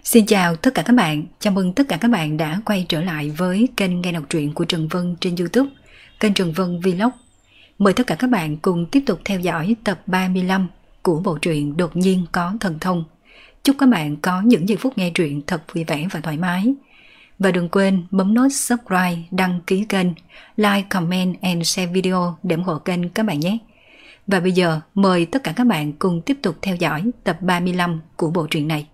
Xin chào tất cả các bạn, chào mừng tất cả các bạn đã quay trở lại với kênh nghe đọc truyện của Trần Vân trên YouTube, kênh Trần Vân Vlog. Mời tất cả các bạn cùng tiếp tục theo dõi tập 35 của bộ truyện Đột nhiên có thần thông. Chúc các bạn có những giây phút nghe truyện thật vui vẻ và thoải mái. Và đừng quên bấm nút subscribe, đăng ký kênh, like, comment and share video để ủng hộ kênh các bạn nhé. Và bây giờ mời tất cả các bạn cùng tiếp tục theo dõi tập 35 của bộ truyện này.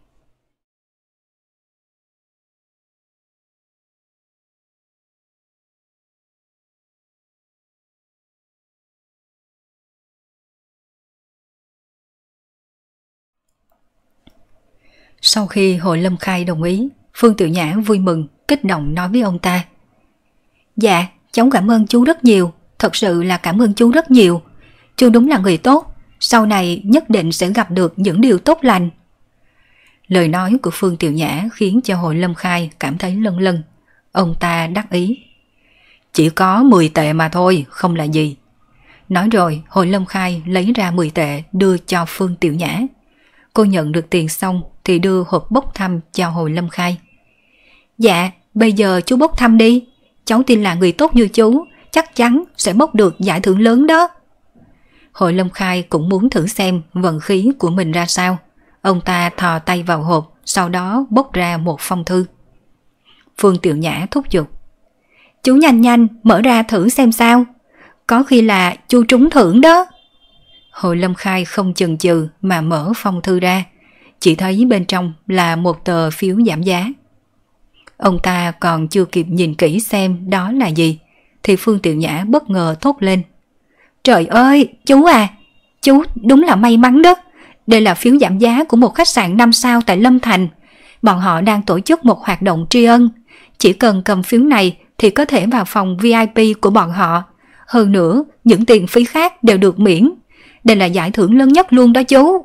Sau khi Hội Lâm Khai đồng ý, Phương Tiểu Nhã vui mừng, kích động nói với ông ta: Dạ, cháu cảm ơn chú rất nhiều, thật sự là cảm ơn chú rất nhiều. Chú đúng là người tốt, sau này nhất định sẽ gặp được những điều tốt lành. Lời nói của Phương Tiểu Nhã khiến cho Hội Lâm Khai cảm thấy lâng lâng. Ông ta đắc ý: Chỉ có 10 tệ mà thôi, không là gì. Nói rồi, Hội Lâm Khai lấy ra 10 tệ đưa cho Phương Tiểu Nhã. Cô nhận được tiền xong thì đưa hộp bốc thăm cho Hội Lâm Khai. Dạ, bây giờ chú bốc thăm đi. Cháu tin là người tốt như chú, chắc chắn sẽ bốc được giải thưởng lớn đó. Hội Lâm Khai cũng muốn thử xem vận khí của mình ra sao. Ông ta thò tay vào hộp, sau đó bốc ra một phong thư. Phương Tiểu Nhã thúc giục: Chú nhanh nhanh mở ra thử xem sao, có khi là chú trúng thưởng đó. Hội Lâm Khai không chần chừ mà mở phong thư ra, chỉ thấy bên trong là một tờ phiếu giảm giá. Ông ta còn chưa kịp nhìn kỹ xem đó là gì thì Phương Tiểu Nhã bất ngờ thốt lên: Trời ơi, chú à, chú đúng là may mắn đó. Đây là phiếu giảm giá của một khách sạn 5 sao tại Lâm Thành. Bọn họ đang tổ chức một hoạt động tri ân. Chỉ cần cầm phiếu này thì có thể vào phòng VIP của bọn họ. Hơn nữa, những tiền phí khác đều được miễn. Đây là giải thưởng lớn nhất luôn đó chú.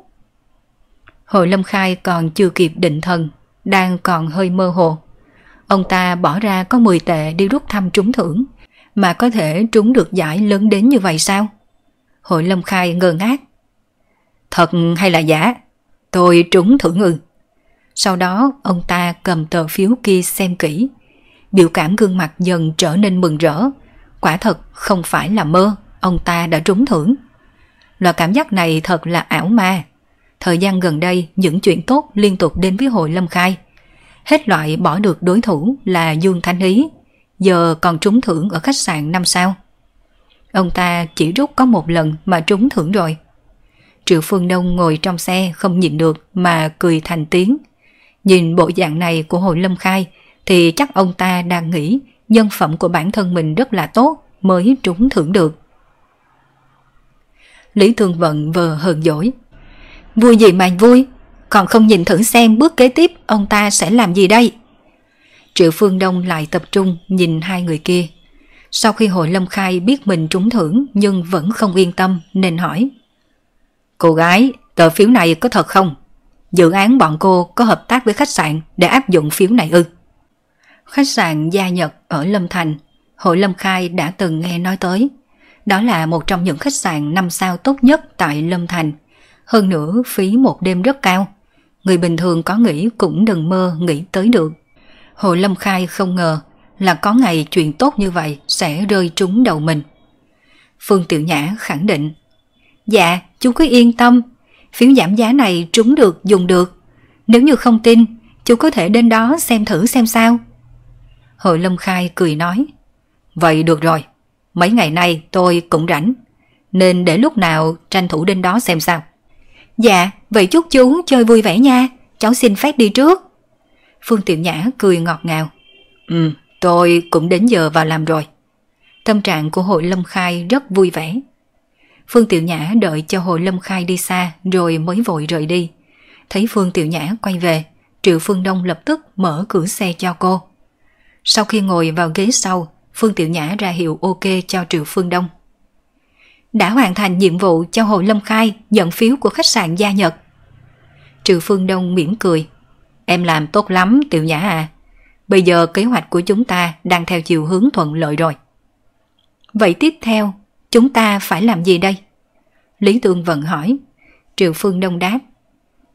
Hội Lâm Khai còn chưa kịp định thần, đang còn hơi mơ hồ. Ông ta bỏ ra có 10 tệ đi rút thăm trúng thưởng, mà có thể trúng được giải lớn đến như vậy sao? Hội Lâm Khai ngơ ngác. Thật hay là giả? Tôi trúng thưởng ư? Sau đó ông ta cầm tờ phiếu kia xem kỹ. Biểu cảm gương mặt dần trở nên mừng rỡ. Quả thật không phải là mơ, ông ta đã trúng thưởng. Loại cảm giác này thật là ảo ma. Thời gian gần đây những chuyện tốt liên tục đến với Hội Lâm Khai. Hết loại bỏ được đối thủ là Dương Thanh Ý, giờ còn trúng thưởng ở khách sạn 5 sao. Ông ta chỉ rút có một lần mà trúng thưởng rồi. Triệu Phương Đông ngồi trong xe không nhịn được mà cười thành tiếng. Nhìn bộ dạng này của Hội Lâm Khai thì chắc ông ta đang nghĩ nhân phẩm của bản thân mình rất là tốt mới trúng thưởng được. Lý Thương Vận vờ hờn dỗi: Vui gì mà vui, còn không nhìn thử xem bước kế tiếp ông ta sẽ làm gì đây. Triệu Phương Đông lại tập trung nhìn hai người kia. Sau khi Hội Lâm Khai biết mình trúng thưởng nhưng vẫn không yên tâm nên hỏi: Cô gái, tờ phiếu này có thật không? Dự án bọn cô có hợp tác với khách sạn để áp dụng phiếu này ư? Khách sạn Gia Nhật ở Lâm Thành, Hội Lâm Khai đã từng nghe nói tới. Đó là một trong những khách sạn 5 sao tốt nhất tại Lâm Thành. Hơn nữa phí một đêm rất cao. Người bình thường có nghĩ cũng đừng mơ nghĩ tới được. Hội Lâm Khai không ngờ là có ngày chuyện tốt như vậy sẽ rơi trúng đầu mình. Phương Tiểu Nhã khẳng định: Dạ, chú cứ yên tâm. Phiếu giảm giá này trúng được dùng được. Nếu như không tin, chú có thể đến đó xem thử xem sao. Hội Lâm Khai cười nói: Vậy được rồi, mấy ngày nay tôi cũng rảnh, nên để lúc nào tranh thủ đến đó xem sao. Dạ, vậy chúc chú chơi vui vẻ nha, cháu xin phép đi trước. Phương Tiểu Nhã cười ngọt ngào: Tôi cũng đến giờ vào làm rồi. Tâm trạng của Hội Lâm Khai rất vui vẻ. Phương Tiểu Nhã đợi cho Hội Lâm Khai đi xa rồi mới vội rời đi. Thấy Phương Tiểu Nhã quay về, Triệu Phương Đông lập tức mở cửa xe cho cô. Sau khi ngồi vào ghế sau, Phương Tiểu Nhã ra hiệu ok cho Triệu Phương Đông. Đã hoàn thành nhiệm vụ cho Hội Lâm Khai nhận phiếu của khách sạn Gia Nhật. Triệu Phương Đông mỉm cười: Em làm tốt lắm Tiểu Nhã à. Bây giờ kế hoạch của chúng ta đang theo chiều hướng thuận lợi rồi. Vậy tiếp theo chúng ta phải làm gì đây? Lý Tương Vận hỏi. Triệu Phương Đông đáp: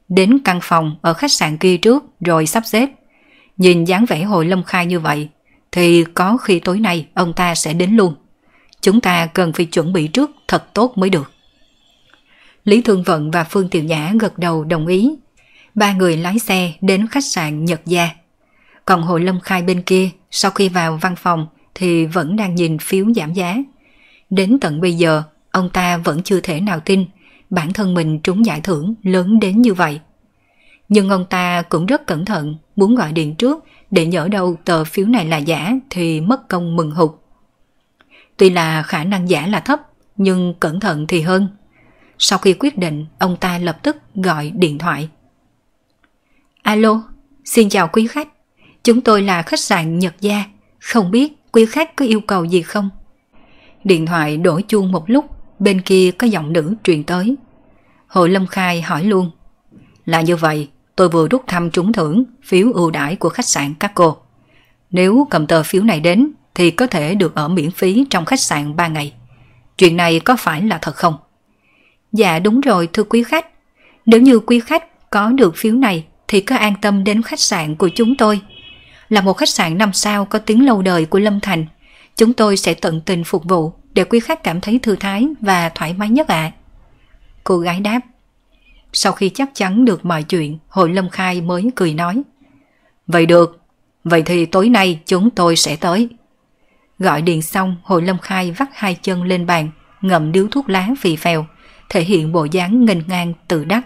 đến căn phòng ở khách sạn kia trước rồi sắp xếp. Nhìn dáng vẻ Hồ Lâm Khai như vậy thì có khi tối nay ông ta sẽ đến luôn. Chúng ta cần phải chuẩn bị trước thật tốt mới được. Lý Thương Vận và Phương Tiểu Nhã gật đầu đồng ý. Ba người lái xe đến khách sạn Nhật Gia. Còn Hồ Lâm Khai bên kia sau khi vào văn phòng thì vẫn đang nhìn phiếu giảm giá. Đến tận bây giờ ông ta vẫn chưa thể nào tin bản thân mình trúng giải thưởng lớn đến như vậy. Nhưng ông ta cũng rất cẩn thận, muốn gọi điện trước để nhỡ đâu tờ phiếu này là giả thì mất công mừng hụt. Tuy là khả năng giả là thấp, nhưng cẩn thận thì hơn. Sau khi quyết định, ông ta lập tức gọi điện thoại. Alo, xin chào quý khách. Chúng tôi là khách sạn Nhật Gia. Không biết quý khách có yêu cầu gì không? Điện thoại đổ chuông một lúc, bên kia có giọng nữ truyền tới. Hồ Lâm Khai hỏi luôn. Là như vậy, tôi vừa rút thăm trúng thưởng phiếu ưu đãi của khách sạn các cô. Nếu cầm tờ phiếu này đến thì có thể được ở miễn phí trong khách sạn 3 ngày. Chuyện này có phải là thật không? Dạ đúng rồi thưa quý khách. Nếu như quý khách có được phiếu này thì có an tâm đến khách sạn của chúng tôi. Là một khách sạn 5 sao có tiếng lâu đời của Lâm Thành. Chúng tôi sẽ tận tình phục vụ để quý khách cảm thấy thư thái và thoải mái nhất ạ. Cô gái đáp. Sau khi chắc chắn được mọi chuyện, Hồ Lâm Khai mới cười nói. Vậy được, vậy thì tối nay chúng tôi sẽ tới. Gọi điện xong, Hồ Lâm Khai vắt hai chân lên bàn, ngậm điếu thuốc lá phì phèo, thể hiện bộ dáng nghênh ngang tự đắc.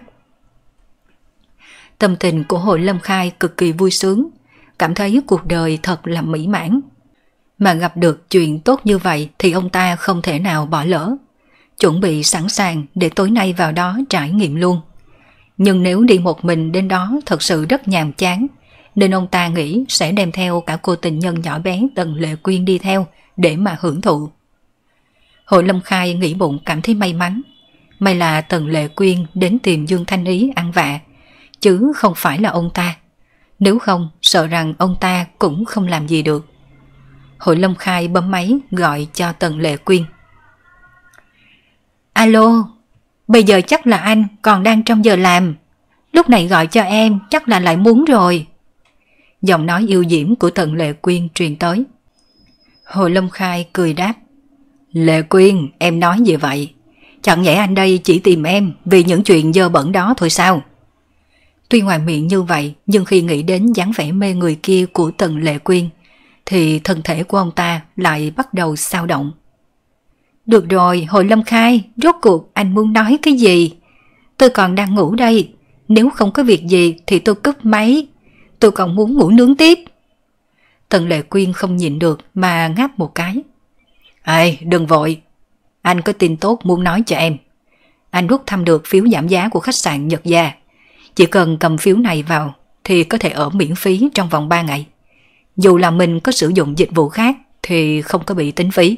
Tâm tình của Hồ Lâm Khai cực kỳ vui sướng, cảm thấy cuộc đời thật là mỹ mãn. Mà gặp được chuyện tốt như vậy thì ông ta không thể nào bỏ lỡ. Chuẩn bị sẵn sàng để tối nay vào đó trải nghiệm luôn. Nhưng nếu đi một mình đến đó thật sự rất nhàm chán, nên ông ta nghĩ sẽ đem theo cả cô tình nhân nhỏ bé Tần Lệ Quyên đi theo để mà hưởng thụ. Hồ Lâm Khai nghĩ bụng cảm thấy may mắn. May là Tần Lệ Quyên đến tìm Dương Thanh Ý ăn vạ, chứ không phải là ông ta. Nếu không, sợ rằng ông ta cũng không làm gì được. Hồ Lâm Khai bấm máy gọi cho Tần Lệ Quyên. Alo, bây giờ chắc là anh còn đang trong giờ làm. Lúc này gọi cho em chắc là lại muốn rồi. Giọng nói yêu diễm của Tần Lệ Quyên truyền tới. Hồ Lâm Khai cười đáp. Lệ Quyên, em nói gì vậy? Chẳng nhẽ anh đây chỉ tìm em vì những chuyện dơ bẩn đó thôi sao? Tuy ngoài miệng như vậy, nhưng khi nghĩ đến dáng vẻ mê người kia của Tần Lệ Quyên, thì thân thể của ông ta lại bắt đầu xao động. Được rồi, Hồ Lâm Khai, rốt cuộc anh muốn nói cái gì? Tôi còn đang ngủ đây, nếu không có việc gì thì tôi cúp máy, tôi còn muốn ngủ nướng tiếp. Tần Lệ Quyên không nhịn được mà ngáp một cái. Ê, đừng vội, anh có tin tốt muốn nói cho em. Anh rút thăm được phiếu giảm giá của khách sạn Nhật Gia. Chỉ cần cầm phiếu này vào thì có thể ở miễn phí trong vòng 3 ngày. Dù là mình có sử dụng dịch vụ khác thì không có bị tính phí.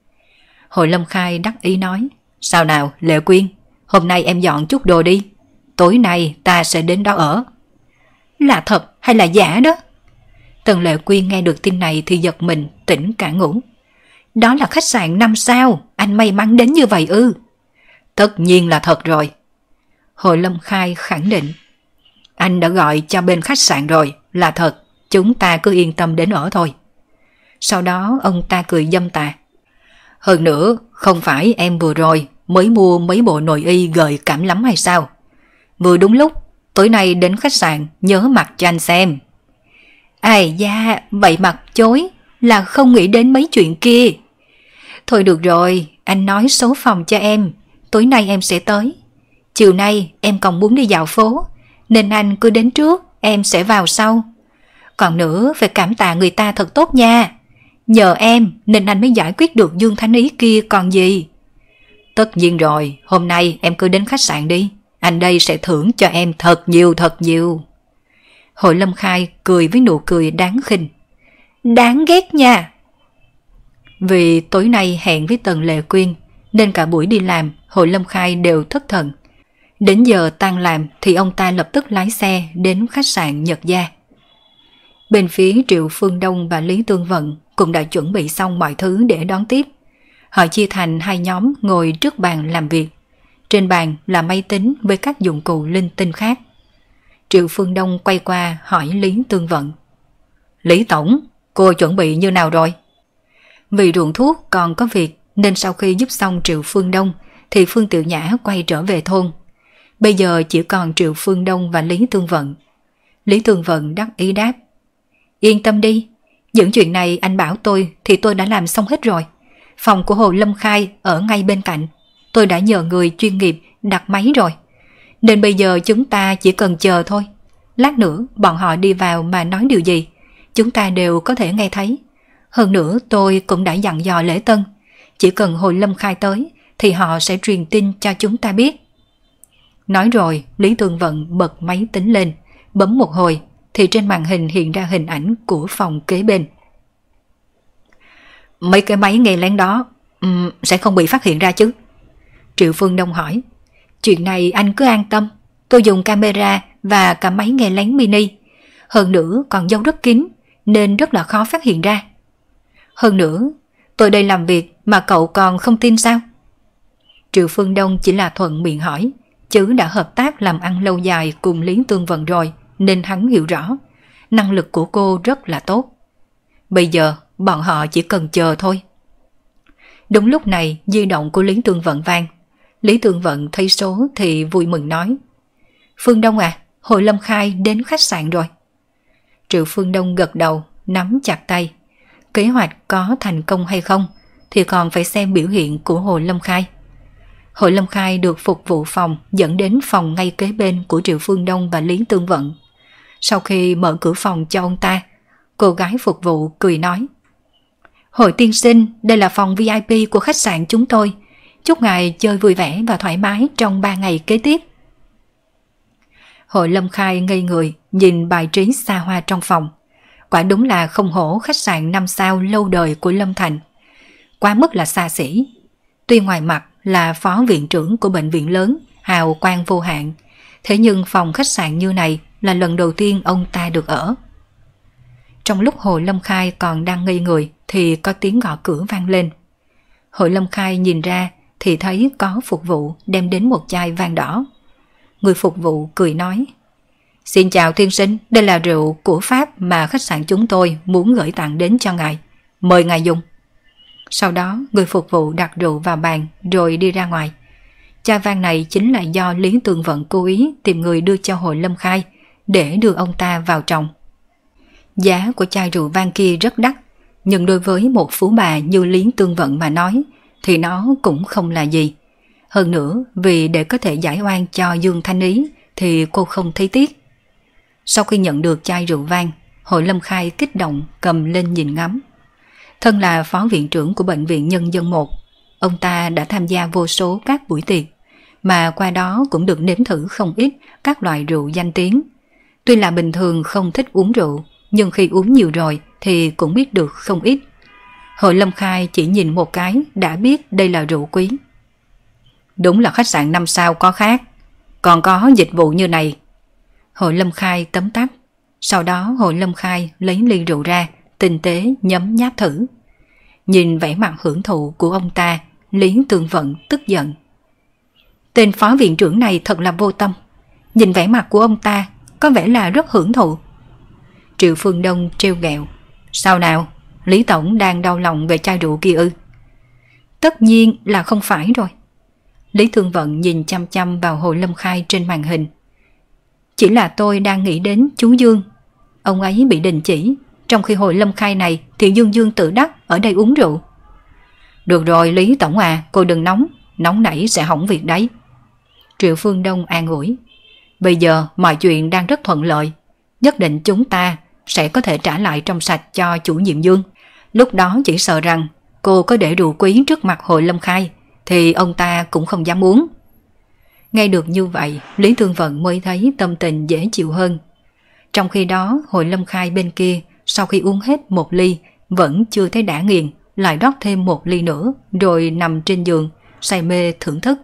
Hồ Lâm Khai đắc ý nói. Sao nào Lệ Quyên, hôm nay em dọn chút đồ đi, tối nay ta sẽ đến đó ở. Là thật hay là giả đó? Tần Lệ Quyên nghe được tin này thì giật mình tỉnh cả ngủ. Đó là khách sạn 5 sao, anh may mắn đến như vậy ư? Tất nhiên là thật rồi. Hồ Lâm Khai khẳng định. Anh đã gọi cho bên khách sạn rồi, là thật, chúng ta cứ yên tâm đến ở thôi. Sau đó ông ta cười dâm tà. Hơn nữa, không phải em vừa rồi mới mua mấy bộ nội y gợi cảm lắm hay sao? Vừa đúng lúc, tối nay đến khách sạn nhớ mặc cho anh xem. Ai da, vậy mặt chối là không nghĩ đến mấy chuyện kia. Thôi được rồi, anh nói số phòng cho em, tối nay em sẽ tới. Chiều nay em còn muốn đi dạo phố, nên anh cứ đến trước, em sẽ vào sau. Còn nữa, phải cảm tạ người ta thật tốt nha. Nhờ em nên anh mới giải quyết được Dương Thanh Ý kia còn gì. Tất nhiên rồi, hôm nay em cứ đến khách sạn đi, anh đây sẽ thưởng cho em thật nhiều thật nhiều. Hồ Lâm Khai cười với nụ cười đáng khinh. Đáng ghét nha. Vì tối nay hẹn với Tần Lệ Quyên nên cả buổi đi làm Hồ Lâm Khai đều thất thần. Đến giờ tan làm thì ông ta lập tức lái xe đến khách sạn Nhật Gia. Bên phía Triệu Phương Đông và Lý Tương Vận cũng đã chuẩn bị xong mọi thứ để đón tiếp. Họ chia thành hai nhóm ngồi trước bàn làm việc. Trên bàn là máy tính với các dụng cụ linh tinh khác. Triệu Phương Đông quay qua hỏi Lý Tương Vận. Lý Tổng, cô chuẩn bị như nào rồi? Vì ruộng thuốc còn có việc nên sau khi giúp xong Triệu Phương Đông thì Phương Tiểu Nhã quay trở về thôn. Bây giờ chỉ còn Triệu Phương Đông và Lý Tương Vận. Lý Tương Vận đắc ý đáp. Yên tâm đi, những chuyện này anh bảo tôi thì tôi đã làm xong hết rồi. Phòng của Hồ Lâm Khai ở ngay bên cạnh. Tôi đã nhờ người chuyên nghiệp đặt máy rồi. Nên bây giờ chúng ta chỉ cần chờ thôi. Lát nữa bọn họ đi vào mà nói điều gì, chúng ta đều có thể nghe thấy. Hơn nữa tôi cũng đã dặn dò Lễ Tân. Chỉ cần Hồ Lâm Khai tới thì họ sẽ truyền tin cho chúng ta biết. Nói rồi, Lý Tương Vận bật máy tính lên, bấm một hồi thì trên màn hình hiện ra hình ảnh của phòng kế bên. Mấy cái máy nghe lén đó sẽ không bị phát hiện ra chứ? Triệu Phương Đông hỏi. Chuyện này anh cứ an tâm, tôi dùng camera và cả máy nghe lén mini. Hơn nữa còn giấu rất kín nên rất là khó phát hiện ra. Hơn nữa, tôi đây làm việc mà cậu còn không tin sao? Triệu Phương Đông chỉ là thuận miệng hỏi, chứ đã hợp tác làm ăn lâu dài cùng Lý Tương Vận rồi nên hắn hiểu rõ. Năng lực của cô rất là tốt. Bây giờ bọn họ chỉ cần chờ thôi. Đúng lúc này di động của Lý Tương Vận vang. Lý Tương Vận thấy số thì vui mừng nói. Phương Đông à, Hồ Lâm Khai đến khách sạn rồi. Triệu Phương Đông gật đầu, nắm chặt tay. Kế hoạch có thành công hay không thì còn phải xem biểu hiện của Hồ Lâm Khai. Hồ Lâm Khai được phục vụ phòng dẫn đến phòng ngay kế bên của Triệu Phương Đông và Lý Tương Vận. Sau khi mở cửa phòng cho ông ta, cô gái phục vụ cười nói. Hội tiên sinh, đây là phòng VIP của khách sạn chúng tôi. Chúc ngài chơi vui vẻ và thoải mái trong 3 ngày kế tiếp. Hồ Lâm Khai ngây người nhìn bài trí xa hoa trong phòng. Quả đúng là không hổ khách sạn 5 sao lâu đời của Lâm Thành. Quá mức là xa xỉ. Tuy ngoài mặt là phó viện trưởng của bệnh viện lớn, hào quang vô hạn, thế nhưng phòng khách sạn như này là lần đầu tiên ông ta được ở. Trong lúc Hồ Lâm Khai còn đang ngây người thì có tiếng gõ cửa vang lên. Hồ Lâm Khai nhìn ra thì thấy có phục vụ đem đến một chai vang đỏ. Người phục vụ cười nói. Xin chào tiên sinh, đây là rượu của Pháp mà khách sạn chúng tôi muốn gửi tặng đến cho ngài. Mời ngài dùng. Sau đó người phục vụ đặt rượu vào bàn rồi đi ra ngoài. Chai vang này chính là do Lý Tương Vận cố ý tìm người đưa cho Hồ Lâm Khai để đưa ông ta vào trong. Giá của chai rượu vang kia rất đắt, nhưng đối với một phú bà như Lý Tương Vận mà nói thì nó cũng không là gì. Hơn nữa vì để có thể giải oan cho Dương Thanh Ý thì cô không thấy tiếc. Sau khi nhận được chai rượu vang, Hồ Lâm Khai kích động cầm lên nhìn ngắm. Thân là phó viện trưởng của Bệnh viện Nhân dân 1, ông ta đã tham gia vô số các buổi tiệc, mà qua đó cũng được nếm thử không ít các loại rượu danh tiếng. Tuy là bình thường không thích uống rượu, nhưng khi uống nhiều rồi thì cũng biết được không ít. Hồ Lâm Khai chỉ nhìn một cái đã biết đây là rượu quý. Đúng là khách sạn 5 sao có khác, còn có dịch vụ như này. Hồ Lâm Khai tấm tắc. Sau đó Hồ Lâm Khai lấy ly rượu ra, tinh tế nhấm nháp thử. Nhìn vẻ mặt hưởng thụ của ông ta, Lý Tương Vận tức giận. Tên phó viện trưởng này thật là vô tâm. Nhìn vẻ mặt của ông ta có vẻ là rất hưởng thụ. Triệu Phương Đông trêu ghẹo. Sao nào, Lý Tổng đang đau lòng về chai rượu kia ư? Tất nhiên là không phải rồi. Lý Tương Vận nhìn chăm chăm vào Hồ Lâm Khai trên màn hình. Chỉ là tôi đang nghĩ đến chú Dương. Ông ấy bị đình chỉ, trong khi Hồ Lâm Khai này thì Dương Dương tự đắc ở đây uống rượu. Được rồi Lý Tổng à, cô đừng nóng nảy sẽ hỏng việc đấy. Triệu Phương Đông an ủi. Bây giờ mọi chuyện đang rất thuận lợi, nhất định chúng ta sẽ có thể trả lại trong sạch cho chủ nhiệm Dương. Lúc đó chỉ sợ rằng cô có để rượu quý trước mặt Hồ Lâm Khai thì ông ta cũng không dám uống. Nghe được như vậy, Lý Tương Vận mới thấy tâm tình dễ chịu hơn. Trong khi đó, Hồ Lâm Khai bên kia sau khi uống hết một ly vẫn chưa thấy đã nghiền, lại rót thêm một ly nữa rồi nằm trên giường say mê thưởng thức.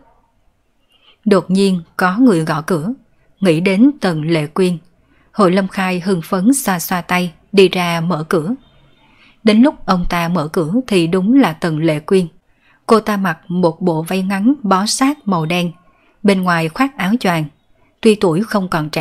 Đột nhiên có người gõ cửa. Nghĩ đến Tần Lệ Quyên, Hồ Lâm Khai hưng phấn xoa xoa tay đi ra mở cửa. Đến lúc ông ta mở cửa thì đúng là Tần Lệ Quyên. Cô ta mặc một bộ váy ngắn bó sát màu đen, bên ngoài khoác áo choàng. Tuy tuổi không còn trẻ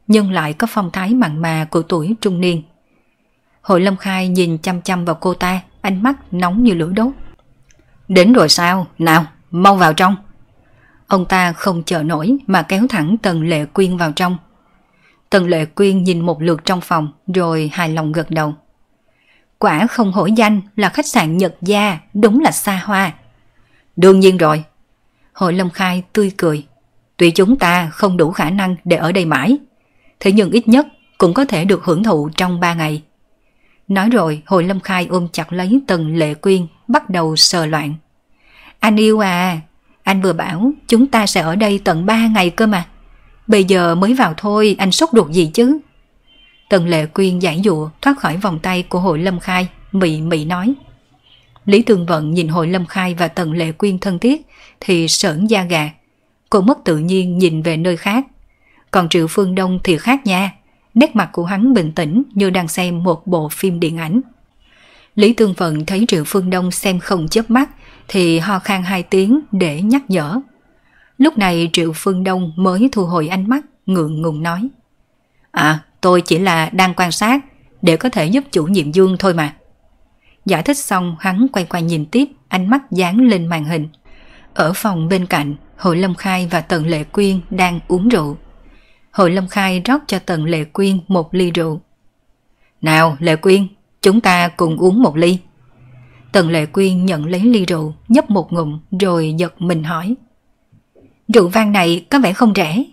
nhưng lại có phong thái mặn mà của tuổi trung niên. Hội Lâm Khai nhìn chăm chăm vào cô ta, ánh mắt nóng như lửa đốt. Đến rồi sao? Nào, mau vào trong. Ông ta không chờ nổi mà kéo thẳng Tần Lệ Quyên vào trong. Tần Lệ Quyên nhìn một lượt trong phòng rồi hài lòng gật đầu. Quả không hổ danh là khách sạn Nhật Gia, đúng là xa hoa. Đương nhiên rồi. Hội Lâm Khai tươi cười. Tuy chúng ta không đủ khả năng để ở đây mãi, thế nhưng ít nhất cũng có thể được hưởng thụ trong 3 ngày. Nói rồi Hội Lâm Khai ôm chặt lấy Tần Lệ Quyên, bắt đầu sờ loạn. Anh yêu à, anh vừa bảo chúng ta sẽ ở đây tận 3 ngày cơ mà. Bây giờ mới vào thôi, anh sốt ruột gì chứ? Tần Lệ Quyên giãy giụa thoát khỏi vòng tay của Hội Lâm Khai, mị mị nói. Lý Tường Vận nhìn Hội Lâm Khai và Tần Lệ Quyên thân thiết thì sởn da gà. Cô mất tự nhiên nhìn về nơi khác. Còn Triệu Phương Đông thì khác nha. Nét mặt của hắn bình tĩnh như đang xem một bộ phim điện ảnh. Lý Tường Vận thấy Triệu Phương Đông xem không chớp mắt thì ho khan 2 tiếng để nhắc nhở. Lúc này Triệu Phương Đông mới thu hồi ánh mắt, ngượng ngùng nói. Tôi chỉ là đang quan sát để có thể giúp chủ nhiệm Dương thôi mà. Giải thích xong hắn quay qua nhìn tiếp, ánh mắt dán lên màn hình. Ở phòng bên cạnh, Hội Lâm Khai và Tần Lệ Quyên đang uống rượu. Hội Lâm Khai rót cho Tần Lệ Quyên một ly rượu. Nào Lệ Quyên, chúng ta cùng uống một ly. Tần Lệ Quyên nhận lấy ly rượu, nhấp một ngụm rồi giật mình hỏi. Rượu vang này có vẻ không rẻ.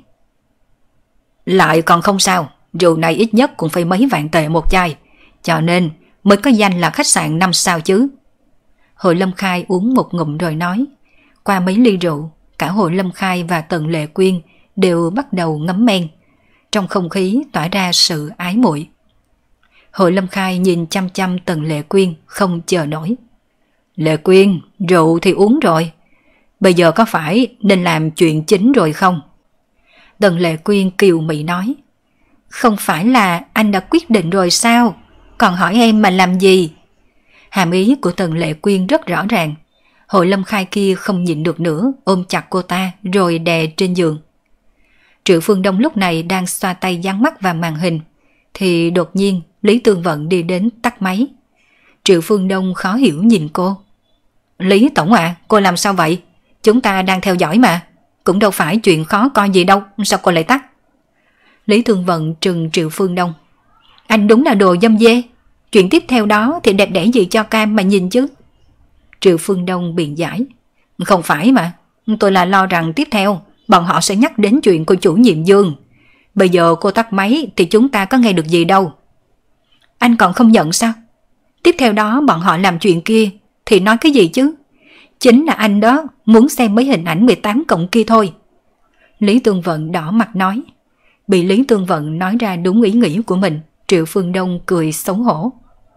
Lại còn không sao, rượu này ít nhất cũng phải mấy vạn tệ một chai, cho nên mới có danh là khách sạn 5 sao chứ. Hội Lâm Khai uống một ngụm rồi nói. Qua mấy ly rượu, cả Hội Lâm Khai và Tần Lệ Quyên đều bắt đầu ngấm men. Trong không khí tỏa ra sự ái muội. Hội Lâm Khai nhìn chăm chăm Tần Lệ Quyên không chờ nổi. Lệ Quyên, rượu thì uống rồi, bây giờ có phải nên làm chuyện chính rồi không? Tần Lệ Quyên kiều mị nói. Không phải là anh đã quyết định rồi sao? Còn hỏi em mà làm gì? Hàm ý của Tần Lệ Quyên rất rõ ràng. Hội Lâm Khai kia không nhịn được nữa, ôm chặt cô ta rồi đè trên giường. Triệu Phương Đông lúc này đang xoa tay dán mắt vào màn hình, thì đột nhiên Lý Tường Vận đi đến tắt máy. Triệu Phương Đông khó hiểu nhìn cô. Lý Tổng ạ, cô làm sao vậy? Chúng ta đang theo dõi mà, cũng đâu phải chuyện khó coi gì đâu, sao cô lại tắt? Lý Tường Vận trừng Triệu Phương Đông. Anh đúng là đồ dâm dê, chuyện tiếp theo đó thì đẹp đẽ gì cho cam mà nhìn chứ. Triệu Phương Đông biện giải. Không phải mà, tôi là lo rằng tiếp theo bọn họ sẽ nhắc đến chuyện của chủ nhiệm Dương. Bây giờ cô tắt máy thì chúng ta có nghe được gì đâu. Anh còn không nhận sao? Tiếp theo đó bọn họ làm chuyện kia thì nói cái gì chứ? Chính là anh đó muốn xem mấy hình ảnh 18 cộng kia thôi. Lý Tường Vận đỏ mặt nói. Bị Lý Tường Vận nói ra đúng ý nghĩ của mình, Triệu Phương Đông cười xấu hổ.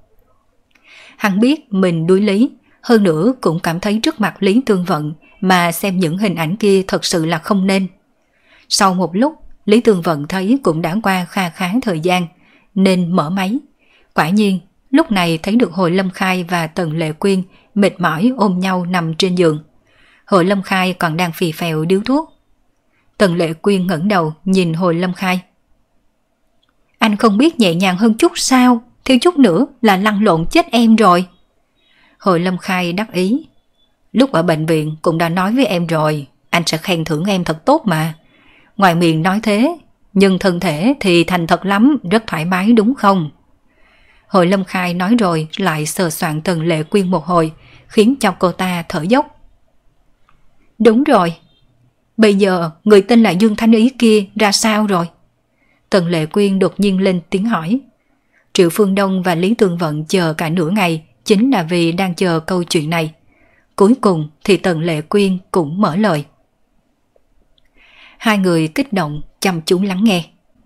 Hắn biết mình đuối lý, hơn nữa cũng cảm thấy trước mặt Lý Tường Vận mà xem những hình ảnh kia thật sự là không nên. Sau một lúc, Lý Tường Vận thấy cũng đã qua kha khá thời gian, nên mở máy. Quả nhiên, lúc này thấy được Hội Lâm Khai và Tần Lệ Quyên mệt mỏi ôm nhau nằm trên giường. Hội Lâm Khai còn đang phì phèo điếu thuốc. Tần Lệ Quyên ngẩng đầu nhìn Hội Lâm Khai. Anh không biết nhẹ nhàng hơn chút sao? Thiếu chút nữa là lăn lộn chết em rồi. Hội Lâm Khai đắc ý. Lúc ở bệnh viện cũng đã nói với em rồi, anh sẽ khen thưởng em thật tốt mà. Ngoài miệng nói thế, nhưng thân thể thì thành thật lắm, rất thoải mái đúng không? Hội Lâm Khai nói rồi lại sờ soạn Tần Lệ Quyên một hồi, khiến cho cô ta thở dốc. Đúng rồi. Bây giờ người tên là Dương Thanh Ý kia ra sao rồi? Tần Lệ Quyên đột nhiên lên tiếng hỏi. Triệu Phương Đông và Lý Tường Vận chờ cả nửa ngày chính là vì đang chờ câu chuyện này. Cuối cùng thì Tần Lệ Quyên cũng mở lời. Hai người kích động chăm chú lắng nghe.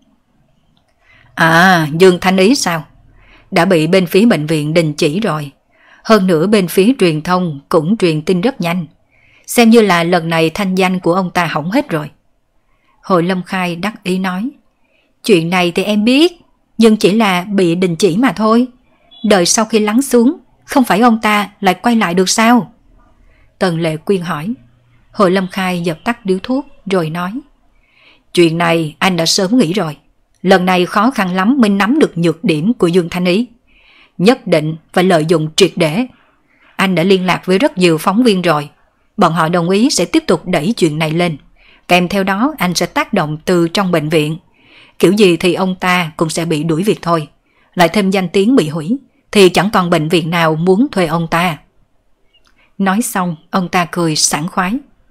Dương Thanh Ý sao? Đã bị bên phía bệnh viện đình chỉ rồi. Hơn nữa bên phía truyền thông cũng truyền tin rất nhanh. Xem như là lần này thanh danh của ông ta hỏng hết rồi. Hội Lâm Khai đắc ý nói. Chuyện này thì em biết, nhưng chỉ là bị đình chỉ mà thôi. Đợi sau khi lắng xuống, không phải ông ta lại quay lại được sao? Tần Lệ Quyên hỏi. Hội Lâm Khai dập tắt điếu thuốc rồi nói. Chuyện này anh đã sớm nghĩ rồi. Lần này khó khăn lắm mới nắm được nhược điểm của Dương Thanh Ý. Nhất định phải lợi dụng triệt để. Anh đã liên lạc với rất nhiều phóng viên rồi. Bọn họ đồng ý sẽ tiếp tục đẩy chuyện này lên. Kèm theo đó anh sẽ tác động từ trong bệnh viện. Kiểu gì thì ông ta cũng sẽ bị đuổi việc thôi. Lại thêm danh tiếng bị hủy thì chẳng còn bệnh viện nào muốn thuê ông ta. Nói xong ông ta cười sảng khoái.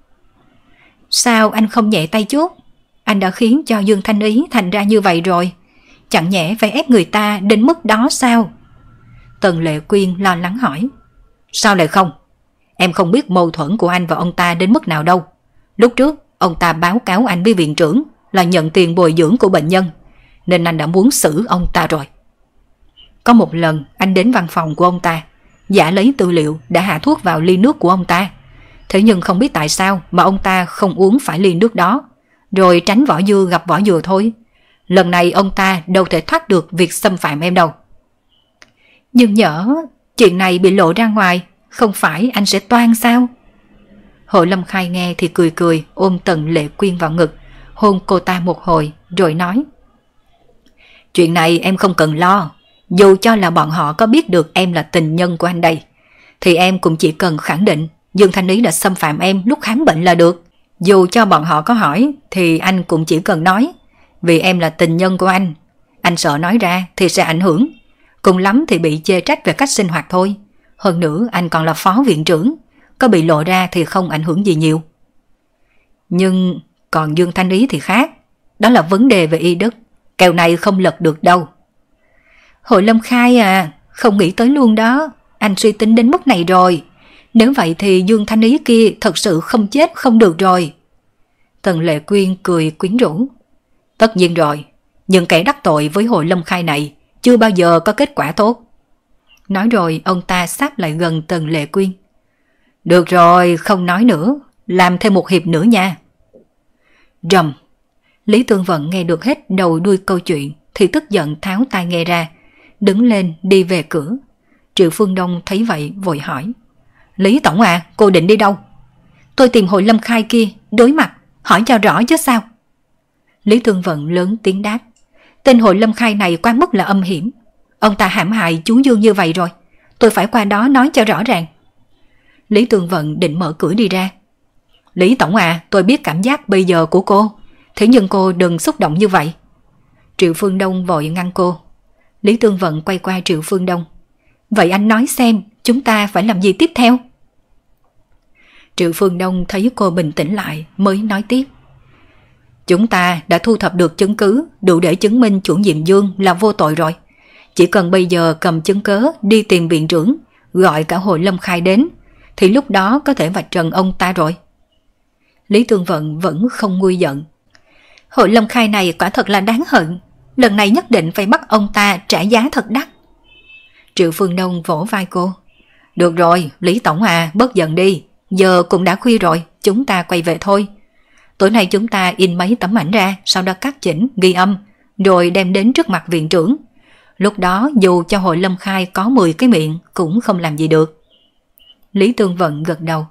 Sao anh không nhẹ tay chút? Anh đã khiến cho Dương Thanh Ý thành ra như vậy rồi. Chẳng nhẽ phải ép người ta đến mức đó sao? Tần Lệ Quyên lo lắng hỏi. Sao lại không? Em không biết mâu thuẫn của anh và ông ta đến mức nào đâu. Lúc trước ông ta báo cáo anh với viện trưởng là nhận tiền bồi dưỡng của bệnh nhân, nên anh đã muốn xử ông ta rồi. Có một lần anh đến văn phòng của ông ta, giả lấy tư liệu đã hạ thuốc vào ly nước của ông ta. Thế nhưng không biết tại sao mà ông ta không uống phải ly nước đó, rồi tránh vỏ dưa gặp vỏ dừa thôi. Lần này ông ta đâu thể thoát được việc xâm phạm em đâu. Nhưng nhỡ chuyện này bị lộ ra ngoài, không phải anh sẽ toan sao? Hồ Lâm Khai nghe thì cười cười, ôm Tần Lệ Quyên vào ngực, hôn cô ta một hồi rồi nói. Chuyện này em không cần lo. Dù cho là bọn họ có biết được em là tình nhân của anh đây, thì em cũng chỉ cần khẳng định Dương Thanh Ý đã xâm phạm em lúc khám bệnh là được. Dù cho bọn họ có hỏi thì anh cũng chỉ cần nói vì em là tình nhân của anh. Anh sợ nói ra thì sẽ ảnh hưởng, cùng lắm thì bị chê trách về cách sinh hoạt thôi. Hơn nữa anh còn là phó viện trưởng, có bị lộ ra thì không ảnh hưởng gì nhiều. Nhưng còn Dương Thanh Ý thì khác. Đó là vấn đề về y đức, kèo này không lật được đâu. Hội Lâm Khai à, không nghĩ tới luôn đó. Anh suy tính đến mức này rồi. Nếu vậy thì Dương Thanh Ý kia thật sự không chết không được rồi. Tần Lệ Quyên cười quyến rũ. Tất nhiên rồi, nhưng kẻ đắc tội với Hội Lâm Khai này chưa bao giờ có kết quả tốt. Nói rồi ông ta sáp lại gần Tần Lệ Quyên. Được rồi, không nói nữa, làm thêm một hiệp nữa nha. Rầm. Lý Tương Vận nghe được hết đầu đuôi câu chuyện thì tức giận tháo tai nghe ra, đứng lên đi về cửa. Triệu Phương Đông thấy vậy vội hỏi. Lý Tổng à, cô định đi đâu? Tôi tìm Hội Lâm Khai kia đối mặt, hỏi cho rõ chứ sao. Lý Tương Vận lớn tiếng đáp. Tên Hội Lâm Khai này quá mức là âm hiểm. Ông ta hãm hại chú Dương như vậy rồi, tôi phải qua đó nói cho rõ ràng. Lý Tương Vận định mở cửa đi ra. Lý Tổng à, tôi biết cảm giác bây giờ của cô, thế nhưng cô đừng xúc động như vậy. Triệu Phương Đông vội ngăn cô. Lý Tương Vận quay qua Triệu Phương Đông. Vậy anh nói xem, chúng ta phải làm gì tiếp theo? Triệu Phương Đông thấy cô bình tĩnh lại mới nói tiếp. Chúng ta đã thu thập được chứng cứ đủ để chứng minh chủ nhiệm Dương là vô tội rồi. Chỉ cần bây giờ cầm chứng cớ đi tìm viện trưởng, gọi cả Hội Lâm Khai đến, thì lúc đó có thể vạch trần ông ta rồi. Lý Tương Vận vẫn không nguôi giận. Hội Lâm Khai này quả thật là đáng hận. Lần này nhất định phải bắt ông ta trả giá thật đắt. Triệu Phương Đông vỗ vai cô. Được rồi, Lý Tổng à, bớt giận đi. Giờ cũng đã khuya rồi, chúng ta quay về thôi. Tối nay chúng ta in mấy tấm ảnh ra, sau đó cắt chỉnh, ghi âm, rồi đem đến trước mặt viện trưởng. Lúc đó dù cho Hội Lâm Khai có 10 cái miệng cũng không làm gì được. Lý Tương Vận gật đầu.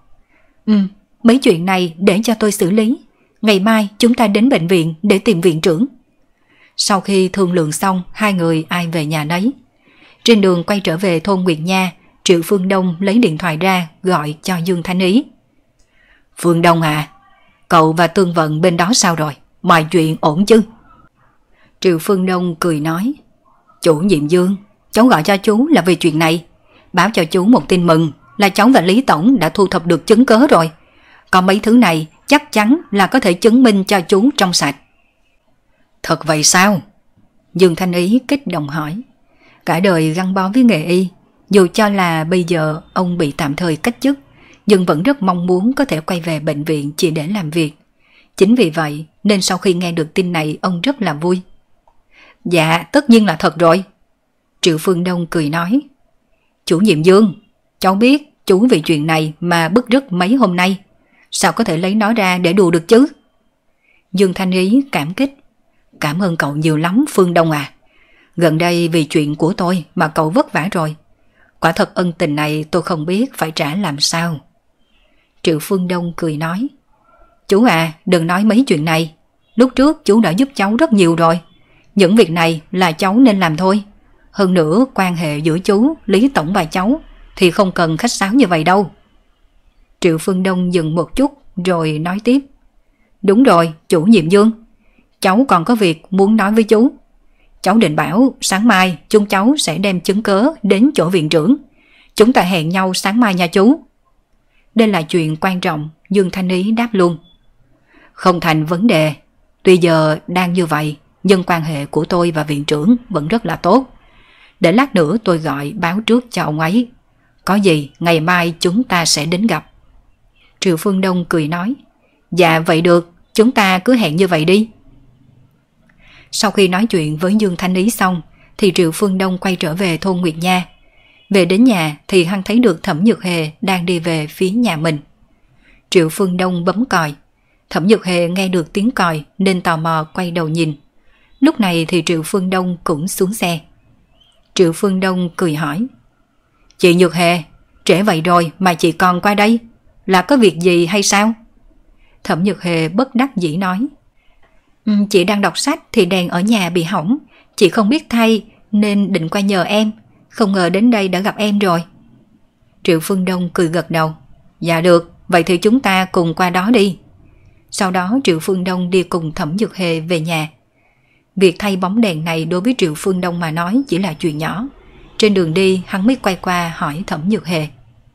Mấy chuyện này để cho tôi xử lý. Ngày mai chúng ta đến bệnh viện để tìm viện trưởng. Sau khi thương lượng xong, hai người ai về nhà nấy. Trên đường quay trở về thôn Nguyệt Nha, Triệu Phương Đông lấy điện thoại ra gọi cho Dương Thanh Ý. Phương Đông à, cậu và Tương Vận bên đó sao rồi? Mọi chuyện ổn chứ? Triệu Phương Đông cười nói. Chủ nhiệm Dương, cháu gọi cho chú là vì chuyện này. Báo cho chú một tin mừng là cháu và Lý Tổng đã thu thập được chứng cớ rồi. Còn mấy thứ này chắc chắn là có thể chứng minh cho chú trong sạch. Thật vậy sao? Dương Thanh Ý kích động hỏi. Cả đời gắn bó với nghề y, dù cho là bây giờ ông bị tạm thời cách chức, nhưng vẫn rất mong muốn có thể quay về bệnh viện chỉ để làm việc. Chính vì vậy nên sau khi nghe được tin này ông rất là vui. Dạ, tất nhiên là thật rồi. Triệu Phương Đông cười nói. Chủ nhiệm Dương, cháu biết chú vì chuyện này mà bứt rứt mấy hôm nay. Sao có thể lấy nó ra để đùa được chứ? Dương Thanh Ý cảm kích. Cảm ơn cậu nhiều lắm Phương Đông à. Gần đây vì chuyện của tôi mà cậu vất vả rồi. Quả thật ân tình này tôi không biết phải trả làm sao. Triệu Phương Đông cười nói. Chú à, đừng nói mấy chuyện này. Lúc trước chú đã giúp cháu rất nhiều rồi. Những việc này là cháu nên làm thôi. Hơn nữa quan hệ giữa chú, Lý Tổng và cháu thì không cần khách sáo như vậy đâu. Triệu Phương Đông dừng một chút rồi nói tiếp. Đúng rồi, chủ nhiệm Dương, cháu còn có việc muốn nói với chú. Cháu định bảo sáng mai chúng cháu sẽ đem chứng cớ đến chỗ viện trưởng. Chúng ta hẹn nhau sáng mai nha chú. Đây là chuyện quan trọng, Dương Thanh Ý đáp luôn. Không thành vấn đề. Tuy giờ đang như vậy, nhưng quan hệ của tôi và viện trưởng vẫn rất là tốt. Để lát nữa tôi gọi báo trước cho ông ấy. Có gì ngày mai chúng ta sẽ đến gặp. Triệu Phương Đông cười nói. Dạ vậy được, chúng ta cứ hẹn như vậy đi. Sau khi nói chuyện với Dương Thanh Ý xong thì Triệu Phương Đông quay trở về thôn Nguyệt Nha. Về đến nhà thì hắn thấy được Thẩm Nhược Hề đang đi về phía nhà mình. Triệu Phương Đông bấm còi. Thẩm Nhược Hề nghe được tiếng còi nên tò mò quay đầu nhìn. Lúc này thì Triệu Phương Đông cũng xuống xe. Triệu Phương Đông cười hỏi. Chị Nhược Hề, trễ vậy rồi mà chị còn qua đây, là có việc gì hay sao? Thẩm Nhược Hề bất đắc dĩ nói. Chị đang đọc sách thì đèn ở nhà bị hỏng, chị không biết thay nên định qua nhờ em, không ngờ đến đây đã gặp em rồi. Triệu Phương Đông cười gật đầu. Dạ được, vậy thì chúng ta cùng qua đó đi. Sau đó Triệu Phương Đông đi cùng Thẩm Nhược Hề về nhà. Việc thay bóng đèn này đối với Triệu Phương Đông mà nói chỉ là chuyện nhỏ. Trên đường đi hắn mới quay qua hỏi Thẩm Nhược Hề.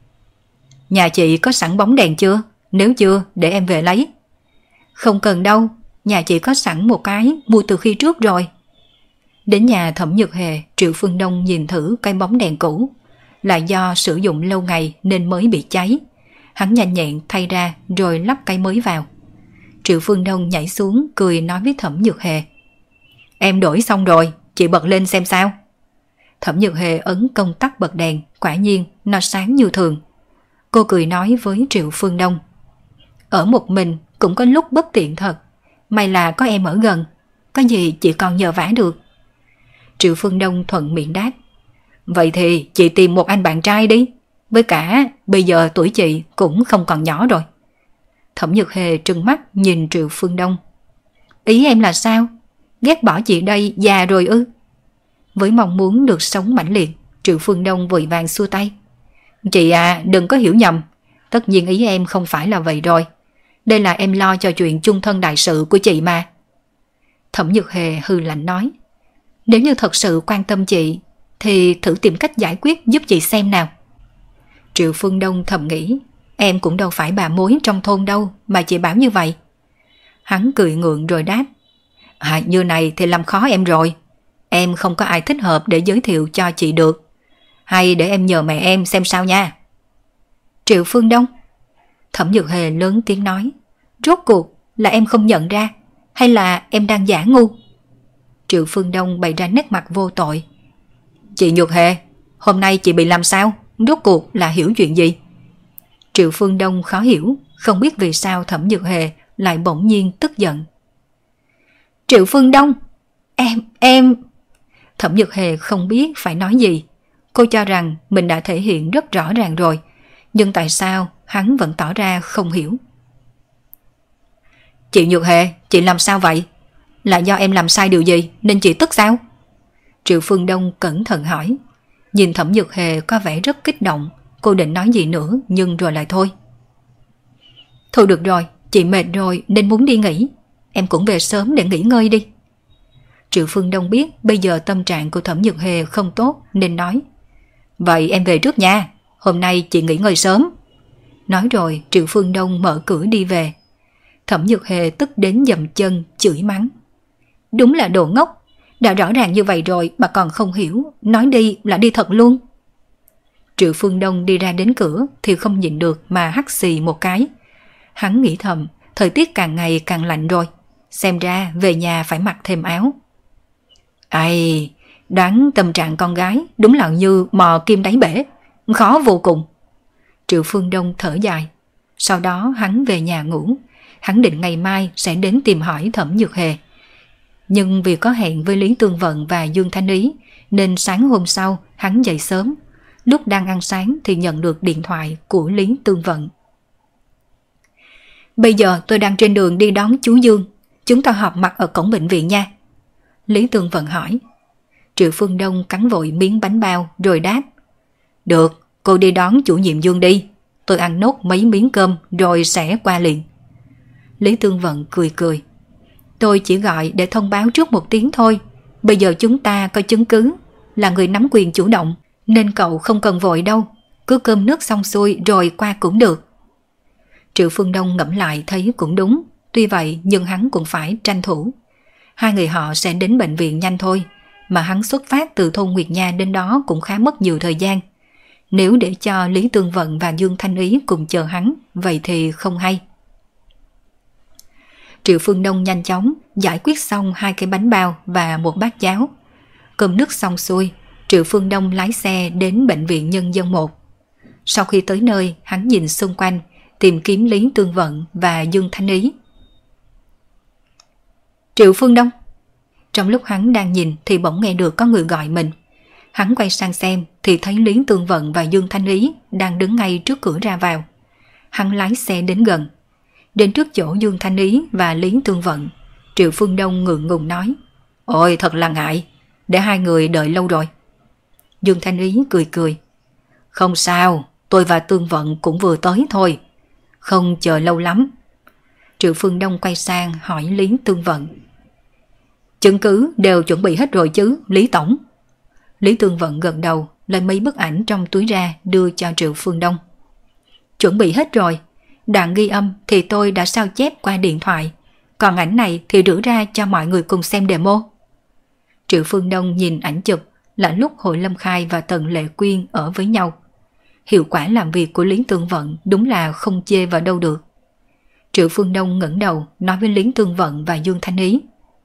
Nhà chị có sẵn bóng đèn chưa? Nếu chưa để em về lấy. Không cần đâu, nhà chị có sẵn một cái mua từ khi trước rồi. Đến nhà Thẩm Nhược Hề, Triệu Phương Đông nhìn thử cái bóng đèn cũ. Là do sử dụng lâu ngày nên mới bị cháy. Hắn nhanh nhẹn thay ra rồi lắp cái mới vào. Triệu Phương Đông nhảy xuống cười nói với Thẩm Nhược Hề. Em đổi xong rồi, chị bật lên xem sao. Thẩm Nhược Hề ấn công tắc bật đèn, quả nhiên nó sáng như thường. Cô cười nói với Triệu Phương Đông. Ở một mình cũng có lúc bất tiện thật. May là có em ở gần, có gì chị còn nhờ vả được. Triệu Phương Đông thuận miệng đáp. Vậy thì chị tìm một anh bạn trai đi. Với cả bây giờ tuổi chị cũng không còn nhỏ rồi. Thẩm Nhược Hề trừng mắt nhìn Triệu Phương Đông. Ý em là sao? Ghét bỏ chị đây già rồi ư? Với mong muốn được sống mãnh liệt, Triệu Phương Đông vội vàng xua tay. Chị à, đừng có hiểu nhầm. Tất nhiên ý em không phải là vậy rồi. Đây là em lo cho chuyện chung thân đại sự của chị mà. Thẩm Nhược Hề hừ lạnh nói. Nếu như thật sự quan tâm chị thì thử tìm cách giải quyết giúp chị xem nào. Triệu Phương Đông thầm nghĩ. Em cũng đâu phải bà mối trong thôn đâu mà chị bảo như vậy. Hắn cười ngượng rồi đáp. Như này thì làm khó em rồi. Em không có ai thích hợp để giới thiệu cho chị được. Hay để em nhờ mẹ em xem sao nha. Triệu Phương Đông. Thẩm Nhược Hề lớn tiếng nói. Rốt cuộc là em không nhận ra hay là em đang giả ngu? Triệu Phương Đông bày ra nét mặt vô tội. Chị Nhược Hề, hôm nay chị bị làm sao? Rốt cuộc là hiểu chuyện gì? Triệu Phương Đông khó hiểu, không biết vì sao Thẩm Nhược Hề lại bỗng nhiên tức giận. Triệu Phương Đông, em... Thẩm Nhược Hề không biết phải nói gì. Cô cho rằng mình đã thể hiện rất rõ ràng rồi, nhưng tại sao hắn vẫn tỏ ra không hiểu. Chị Nhược Hề, chị làm sao vậy? Là do em làm sai điều gì nên chị tức sao? Triệu Phương Đông cẩn thận hỏi. Nhìn Thẩm Nhược Hề có vẻ rất kích động. Cô định nói gì nữa nhưng rồi lại thôi. Thôi được rồi, chị mệt rồi nên muốn đi nghỉ. Em cũng về sớm để nghỉ ngơi đi. Triệu Phương Đông biết bây giờ tâm trạng của Thẩm Nhược Hề không tốt nên nói. Vậy em về trước nha, hôm nay chị nghỉ ngơi sớm. Nói rồi Triệu Phương Đông mở cửa đi về. Thẩm Nhược Hề tức đến dậm chân chửi mắng. Đúng là đồ ngốc, đã rõ ràng như vậy rồi mà còn không hiểu, nói đi là đi thật luôn. Triệu Phương Đông đi ra đến cửa thì không nhịn được mà hắt xì một cái. Hắn nghĩ thầm, thời tiết càng ngày càng lạnh rồi, xem ra về nhà phải mặc thêm áo. Ai, đoán tâm trạng con gái đúng là như mò kim đáy bể, khó vô cùng. Triệu Phương Đông thở dài. Sau đó hắn về nhà ngủ. Hắn định ngày mai sẽ đến tìm hỏi Thẩm Nhược Hề. Nhưng vì có hẹn với Lý Tương Vận và Dương Thanh Ý nên sáng hôm sau hắn dậy sớm. Lúc đang ăn sáng thì nhận được điện thoại của Lý Tương Vận. Bây giờ tôi đang trên đường đi đón chú Dương. Chúng ta họp mặt ở cổng bệnh viện nha. Lý Tương Vận hỏi. Triệu Phương Đông cắn vội miếng bánh bao rồi đáp. Được, cô đi đón chủ nhiệm Dương đi. Tôi ăn nốt mấy miếng cơm rồi sẽ qua liền. Lý Tương Vận cười cười. Tôi chỉ gọi để thông báo trước một tiếng thôi. Bây giờ chúng ta có chứng cứ, là người nắm quyền chủ động, nên cậu không cần vội đâu. Cứ cơm nước xong xuôi rồi qua cũng được. Triệu Phương Đông ngẫm lại thấy cũng đúng. Tuy vậy nhưng hắn cũng phải tranh thủ. Hai người họ sẽ đến bệnh viện nhanh thôi, mà hắn xuất phát từ thôn Nguyệt Nha đến đó cũng khá mất nhiều thời gian. Nếu để cho Lý Tương Vận và Dương Thanh Ý cùng chờ hắn, vậy thì không hay. Triệu Phương Đông nhanh chóng giải quyết xong 2 cái bánh bao và một bát cháo. Cơm nước xong xuôi, Triệu Phương Đông lái xe đến bệnh viện Nhân dân 1. Sau khi tới nơi, hắn nhìn xung quanh, tìm kiếm Lý Tương Vận và Dương Thanh Ý. Triệu Phương Đông. Trong lúc hắn đang nhìn thì bỗng nghe được có người gọi mình. Hắn quay sang xem thì thấy Lý Tương Vận và Dương Thanh Ý đang đứng ngay trước cửa ra vào. Hắn lái xe đến gần. Đến trước chỗ Dương Thanh Ý và Lý Tương Vận, Triệu Phương Đông ngượng ngùng nói. Ôi thật là ngại, để hai người đợi lâu rồi. Dương Thanh Ý cười cười. Không sao, tôi và Tương Vận cũng vừa tới thôi. Không chờ lâu lắm. Triệu Phương Đông quay sang hỏi Lý Tương Vận. Chứng cứ đều chuẩn bị hết rồi chứ, Lý Tổng? Lý Tương Vận gật đầu, lấy mấy bức ảnh trong túi ra đưa cho Triệu Phương Đông. Chuẩn bị hết rồi. Đoạn ghi âm thì tôi đã sao chép qua điện thoại. Còn ảnh này thì gửi ra cho mọi người cùng xem demo. Triệu Phương Đông nhìn ảnh chụp là lúc Hội Lâm Khai và Tần Lệ Quyên ở với nhau. Hiệu quả làm việc của Lý Tương Vận đúng là không chê vào đâu được. Triệu Phương Đông ngẩng đầu nói với Lý Tương Vận và Dương Thanh Ý.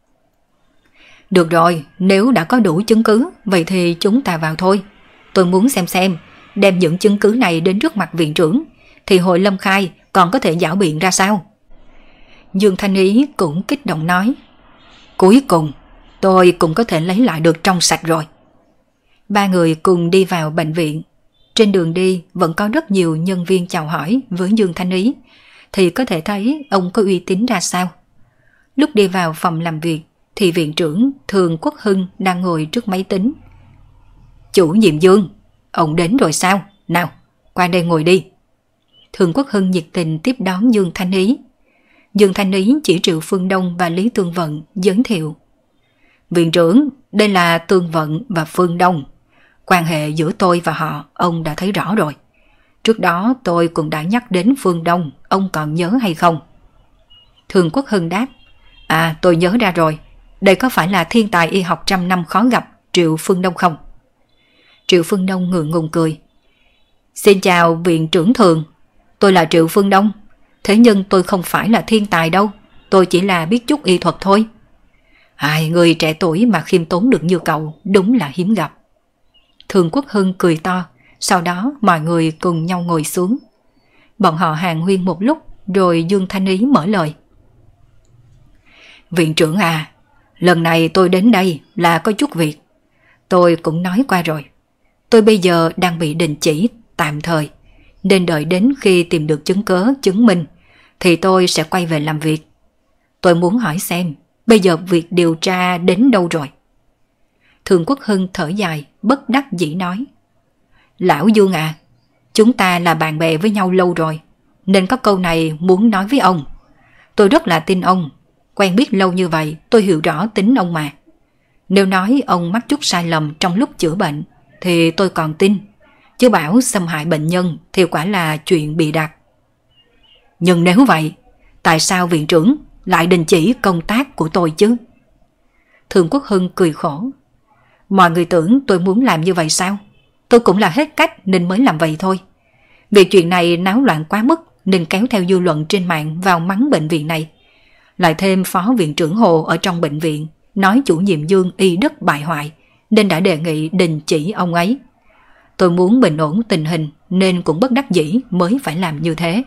Được rồi, nếu đã có đủ chứng cứ, vậy thì chúng ta vào thôi. Tôi muốn xem, đem những chứng cứ này đến trước mặt viện trưởng, thì Hội Lâm Khai còn có thể giảo biện ra sao? Dương Thanh Ý cũng kích động nói. Cuối cùng, tôi cũng có thể lấy lại được trong sạch rồi. Ba người cùng đi vào bệnh viện. Trên đường đi vẫn có rất nhiều nhân viên chào hỏi với Dương Thanh Ý, thì có thể thấy ông có uy tín ra sao. Lúc đi vào phòng làm việc, thì viện trưởng Thường Quốc Hưng đang ngồi trước máy tính. Chủ nhiệm Dương, ông đến rồi sao? Nào, qua đây ngồi đi. Thường Quốc Hưng nhiệt tình tiếp đón Dương Thanh Ý. Dương Thanh Ý chỉ Triệu Phương Đông và Lý Tương Vận giới thiệu. Viện trưởng, đây là Tương Vận và Phương Đông. Quan hệ giữa tôi và họ, ông đã thấy rõ rồi. Trước đó tôi cũng đã nhắc đến Phương Đông, ông còn nhớ hay không? Thường Quốc Hưng đáp. À, tôi nhớ ra rồi. Đây có phải là thiên tài y học trăm năm khó gặp Triệu Phương Đông không? Triệu Phương Đông ngượng ngùng cười. Xin chào viện trưởng Thường. Tôi là Triệu Phương Đông. Thế nhưng tôi không phải là thiên tài đâu. Tôi chỉ là biết chút y thuật thôi. Ai, người trẻ tuổi mà khiêm tốn được như cậu đúng là hiếm gặp. Thường Quốc Hưng cười to. Sau đó mọi người cùng nhau ngồi xuống. Bọn họ hàn huyên một lúc rồi Dương Thanh Ý mở lời. Viện trưởng à, lần này tôi đến đây là có chút việc. Tôi cũng nói qua rồi. Tôi bây giờ đang bị đình chỉ tạm thời, nên đợi đến khi tìm được chứng cớ chứng minh thì tôi sẽ quay về làm việc. Tôi muốn hỏi xem bây giờ việc điều tra đến đâu rồi? Thường Quốc Hưng thở dài, bất đắc dĩ nói. Lão Dương à, chúng ta là bạn bè với nhau lâu rồi, nên có câu này muốn nói với ông. Tôi rất là tin ông. Quen biết lâu như vậy, tôi hiểu rõ tính ông mà. Nếu nói ông mắc chút sai lầm trong lúc chữa bệnh, thì tôi còn tin. Chứ bảo xâm hại bệnh nhân thì quả là chuyện bịa đặt. Nhưng nếu vậy, tại sao viện trưởng lại đình chỉ công tác của tôi chứ? Thường Quốc Hưng cười khổ. Mọi người tưởng tôi muốn làm như vậy sao? Tôi cũng là hết cách nên mới làm vậy thôi. Vì chuyện này náo loạn quá mức nên kéo theo dư luận trên mạng vào mắng bệnh viện này. Lại thêm phó viện trưởng Hồ ở trong bệnh viện nói chủ nhiệm Dương y đức bại hoại nên đã đề nghị đình chỉ ông ấy. Tôi muốn bình ổn tình hình nên cũng bất đắc dĩ mới phải làm như thế.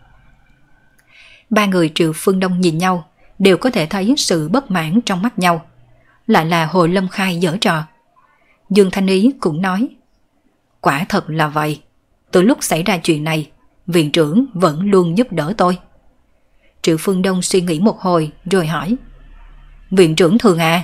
Ba người Triệu Phương Đông nhìn nhau đều có thể thấy sự bất mãn trong mắt nhau. Lại là Hồ Lâm Khai giở trò. Dương Thanh Ý cũng nói. Quả thật là vậy. Từ lúc xảy ra chuyện này, viện trưởng vẫn luôn giúp đỡ tôi. Triệu Phương Đông suy nghĩ một hồi rồi hỏi. Viện trưởng Thường à,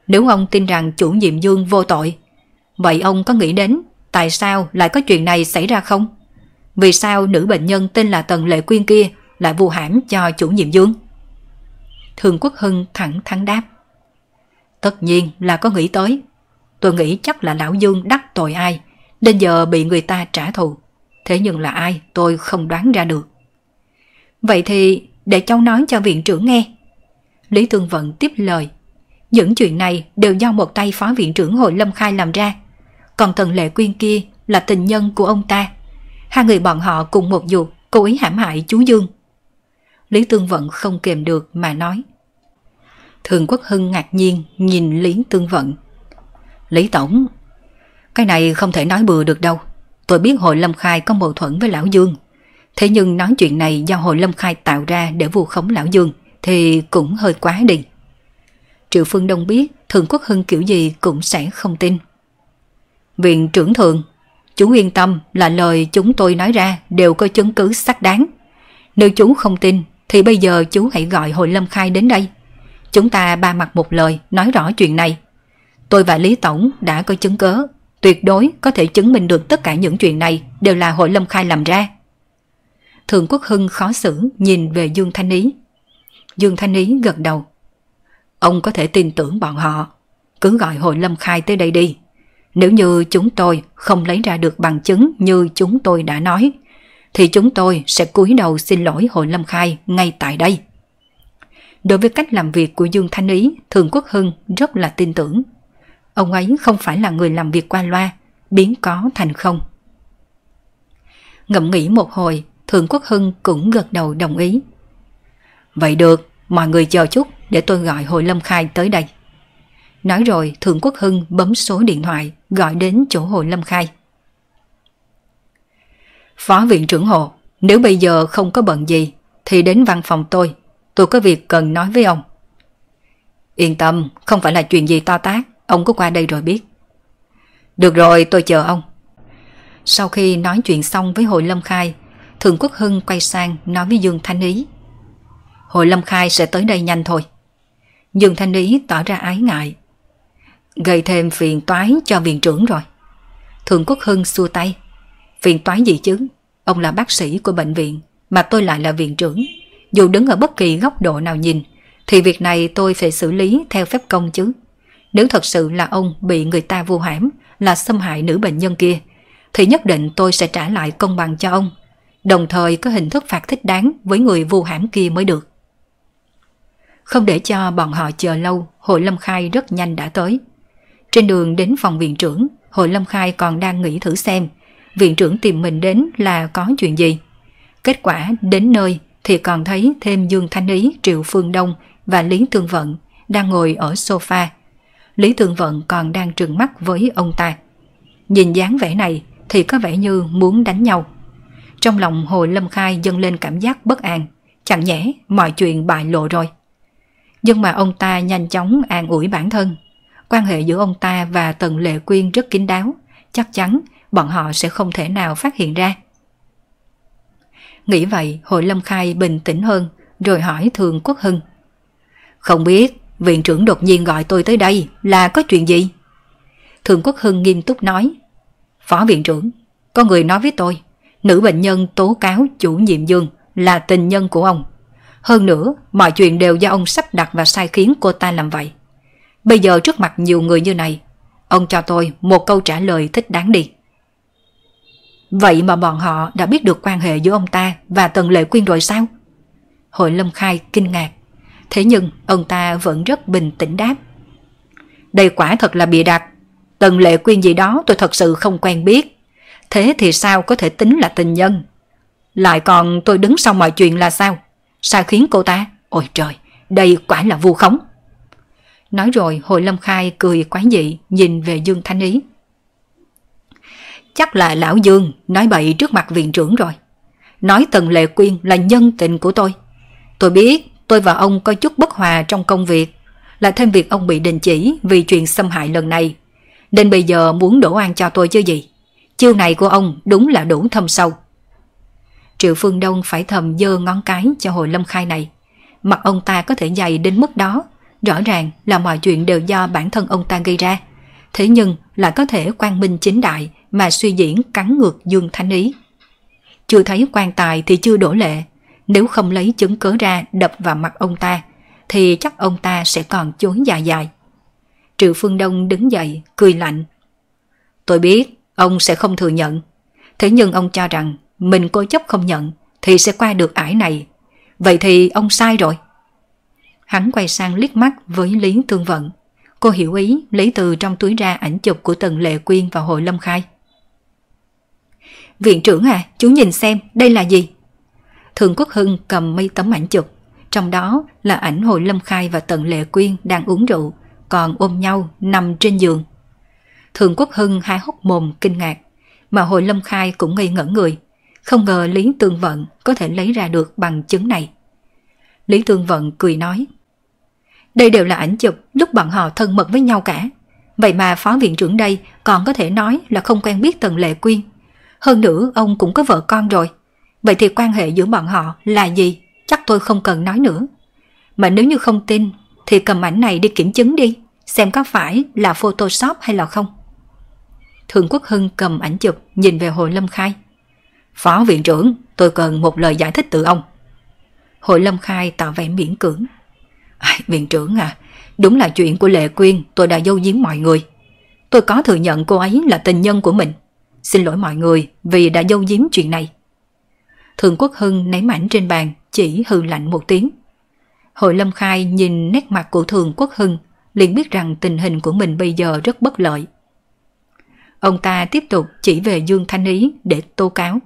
Nếu ông tin rằng chủ nhiệm Dương vô tội, vậy ông có nghĩ đến tại sao lại có chuyện này xảy ra không? Vì sao nữ bệnh nhân tên là Tần Lệ Quyên kia lại vu hãm cho chủ nhiệm Dương? Thường Quốc Hưng thẳng thắn đáp. Tất nhiên là có nghĩ tới. Tôi nghĩ chắc là lão Dương đắc tội ai, nên giờ bị người ta trả thù. Thế nhưng là ai tôi không đoán ra được. Vậy thì để cháu nói cho viện trưởng nghe. Lý Tương Vận tiếp lời. Những chuyện này đều do một tay phó viện trưởng Hội Lâm Khai làm ra. Còn Tần Lệ Quyên kia là tình nhân của ông ta. Hai người bọn họ cùng một ruột cố ý hãm hại chú Dương. Lý Tương Vận không kềm được mà nói. Thường Quốc Hưng ngạc nhiên nhìn Lý Tương Vận. Lý Tổng, cái này không thể nói bừa được đâu. Tôi biết Hội Lâm Khai có mâu thuẫn với lão Dương. Thế nhưng nói chuyện này do Hội Lâm Khai tạo ra để vu khống lão Dương thì cũng hơi quá đi. Triệu Phương Đông biết Thường Quốc Hưng kiểu gì cũng sẽ không tin. Viện trưởng Thường, chú yên tâm là lời chúng tôi nói ra đều có chứng cứ xác đáng. Nếu chú không tin thì bây giờ chú hãy gọi Hội Lâm Khai đến đây. Chúng ta ba mặt một lời nói rõ chuyện này. Tôi và Lý Tổng đã có chứng cớ, tuyệt đối có thể chứng minh được tất cả những chuyện này đều là Hội Lâm Khai làm ra. Thường Quốc Hưng khó xử nhìn về Dương Thanh Ý. Dương Thanh Ý gật đầu. Ông có thể tin tưởng bọn họ, cứ gọi Hội Lâm Khai tới đây đi. Nếu như chúng tôi không lấy ra được bằng chứng như chúng tôi đã nói, thì chúng tôi sẽ cúi đầu xin lỗi Hội Lâm Khai ngay tại đây. Đối với cách làm việc của Dương Thanh Ý, Thường Quốc Hưng rất là tin tưởng. Ông ấy không phải là người làm việc qua loa, biến có thành không. Ngẫm nghĩ một hồi, Thường Quốc Hưng cũng gật đầu đồng ý. Vậy được, mọi người chờ chút để tôi gọi Hội Lâm Khai tới đây. Nói rồi Thường Quốc Hưng bấm số điện thoại gọi đến chỗ Hội Lâm Khai. Phó viện trưởng Hồ, nếu bây giờ không có bận gì thì đến văn phòng tôi có việc cần nói với ông. Yên tâm, không phải là chuyện gì to tát, ông có qua đây rồi biết. Được rồi, tôi chờ ông. Sau khi nói chuyện xong với Hội Lâm Khai, Thường Quốc Hưng quay sang nói với Dương Thanh Ý. Hội Lâm Khai sẽ tới đây nhanh thôi. Dương Thanh Ý tỏ ra ái ngại. Gây thêm phiền toái cho viện trưởng rồi. Thường Quốc Hưng xua tay. Phiền toái gì chứ? Ông là bác sĩ của bệnh viện, mà tôi lại là viện trưởng. Dù đứng ở bất kỳ góc độ nào nhìn, thì việc này tôi phải xử lý theo phép công chứ. Nếu thật sự là ông bị người ta vu hãm, là xâm hại nữ bệnh nhân kia, thì nhất định tôi sẽ trả lại công bằng cho ông, đồng thời có hình thức phạt thích đáng với người vu hãm kia mới được. Không để cho bọn họ chờ lâu, Hội Lâm Khai rất nhanh đã tới. Trên đường đến phòng viện trưởng, Hội Lâm Khai còn đang nghĩ thử xem viện trưởng tìm mình đến là có chuyện gì. Kết quả đến nơi thì còn thấy thêm Dương Thanh Ý, Triệu Phương Đông và Lý Tương Vận đang ngồi ở sofa. Lý Tương Vận còn đang trừng mắt với ông ta. Nhìn dáng vẻ này thì có vẻ như muốn đánh nhau. Trong lòng Hội Lâm Khai dâng lên cảm giác bất an, chẳng nhẽ mọi chuyện bại lộ rồi. Nhưng mà ông ta nhanh chóng an ủi bản thân. Quan hệ giữa ông ta và Tần Lệ Quyên rất kín đáo, chắc chắn bọn họ sẽ không thể nào phát hiện ra. Nghĩ vậy, Hội Lâm Khai bình tĩnh hơn, rồi hỏi Thường Quốc Hưng. Không biết, viện trưởng đột nhiên gọi tôi tới đây là có chuyện gì? Thường Quốc Hưng nghiêm túc nói. Phó viện trưởng, có người nói với tôi, nữ bệnh nhân tố cáo chủ nhiệm Dương là tình nhân của ông. Hơn nữa, mọi chuyện đều do ông sắp đặt và sai khiến cô ta làm vậy. Bây giờ trước mặt nhiều người như này, ông cho tôi một câu trả lời thích đáng đi. Vậy mà bọn họ đã biết được quan hệ giữa ông ta và Tần Lệ Quyên rồi sao? Hội Lâm Khai kinh ngạc. Thế nhưng ông ta vẫn rất bình tĩnh đáp. Đây quả thật là bịa đặt. Tần Lệ Quyên gì đó tôi thật sự không quen biết. Thế thì sao có thể tính là tình nhân? Lại còn tôi đứng sau mọi chuyện là sao? Sao khiến cô ta? Ôi trời, đây quả là vu khống. Nói rồi Hội Lâm Khai cười quái dị nhìn về Dương Thanh Ý. Chắc là lão Dương nói bậy trước mặt viện trưởng rồi. Nói Tần Lệ Quyên là nhân tình của tôi. Tôi biết tôi và ông có chút bất hòa trong công việc, lại thêm việc ông bị đình chỉ vì chuyện xâm hại lần này, nên bây giờ muốn đổ oan cho tôi chứ gì. Chiêu này của ông đúng là đủ thâm sâu. Triệu Phương Đông phải thầm giơ ngón cái cho Hội Lâm Khai này. Mặt ông ta có thể dày đến mức đó rõ ràng là mọi chuyện đều do bản thân ông ta gây ra, thế nhưng lại có thể quang minh chính đại mà suy diễn cắn ngược Dương Thanh Ý. Chưa thấy quan tài thì chưa đổ lệ, nếu không lấy chứng cớ ra đập vào mặt ông ta, thì chắc ông ta sẽ còn chối dài dài. Triệu Phương Đông đứng dậy, cười lạnh. Tôi biết ông sẽ không thừa nhận, thế nhưng ông cho rằng mình cố chấp không nhận thì sẽ qua được ải này. Vậy thì ông sai rồi. Hắn quay sang liếc mắt với Lý Tương Vận. Cô hiểu ý, lấy từ trong túi ra ảnh chụp của Tần Lệ Quyên và Hồ Lâm Khai. Viện trưởng à, chú nhìn xem, đây là gì? Thường Quốc Hưng cầm mấy tấm ảnh chụp, trong đó là ảnh Hồ Lâm Khai và Tần Lệ Quyên đang uống rượu, còn ôm nhau nằm trên giường. Thường Quốc Hưng há hốc mồm kinh ngạc, mà Hồ Lâm Khai cũng ngây ngẩn người, không ngờ Lý Tương Vận có thể lấy ra được bằng chứng này. Lý Tương Vận cười nói, đây đều là ảnh chụp lúc bọn họ thân mật với nhau cả, vậy mà phó viện trưởng đây còn có thể nói là không quen biết Tần Lệ Quyên. Hơn nữa ông cũng có vợ con rồi, vậy thì quan hệ giữa bọn họ là gì chắc tôi không cần nói nữa. Mà nếu như không tin thì cầm ảnh này đi kiểm chứng đi, xem có phải là Photoshop hay là không. Thường Quốc Hưng cầm ảnh chụp nhìn về Hồ Lâm Khai. Phó viện trưởng, tôi cần một lời giải thích từ ông. Hồ Lâm Khai tỏ vẻ miễn cưỡng. Viện trưởng à, đúng là chuyện của Lệ Quyên tôi đã giấu giếm mọi người. Tôi có thừa nhận cô ấy là tình nhân của mình. Xin lỗi mọi người vì đã giấu giếm chuyện này. Thường Quốc Hưng ném ảnh trên bàn, chỉ hừ lạnh một tiếng. Hồ Lâm Khai nhìn nét mặt của Thường Quốc Hưng, liền biết rằng tình hình của mình bây giờ rất bất lợi. Ông ta tiếp tục chỉ về Dương Thanh Ý để tố cáo.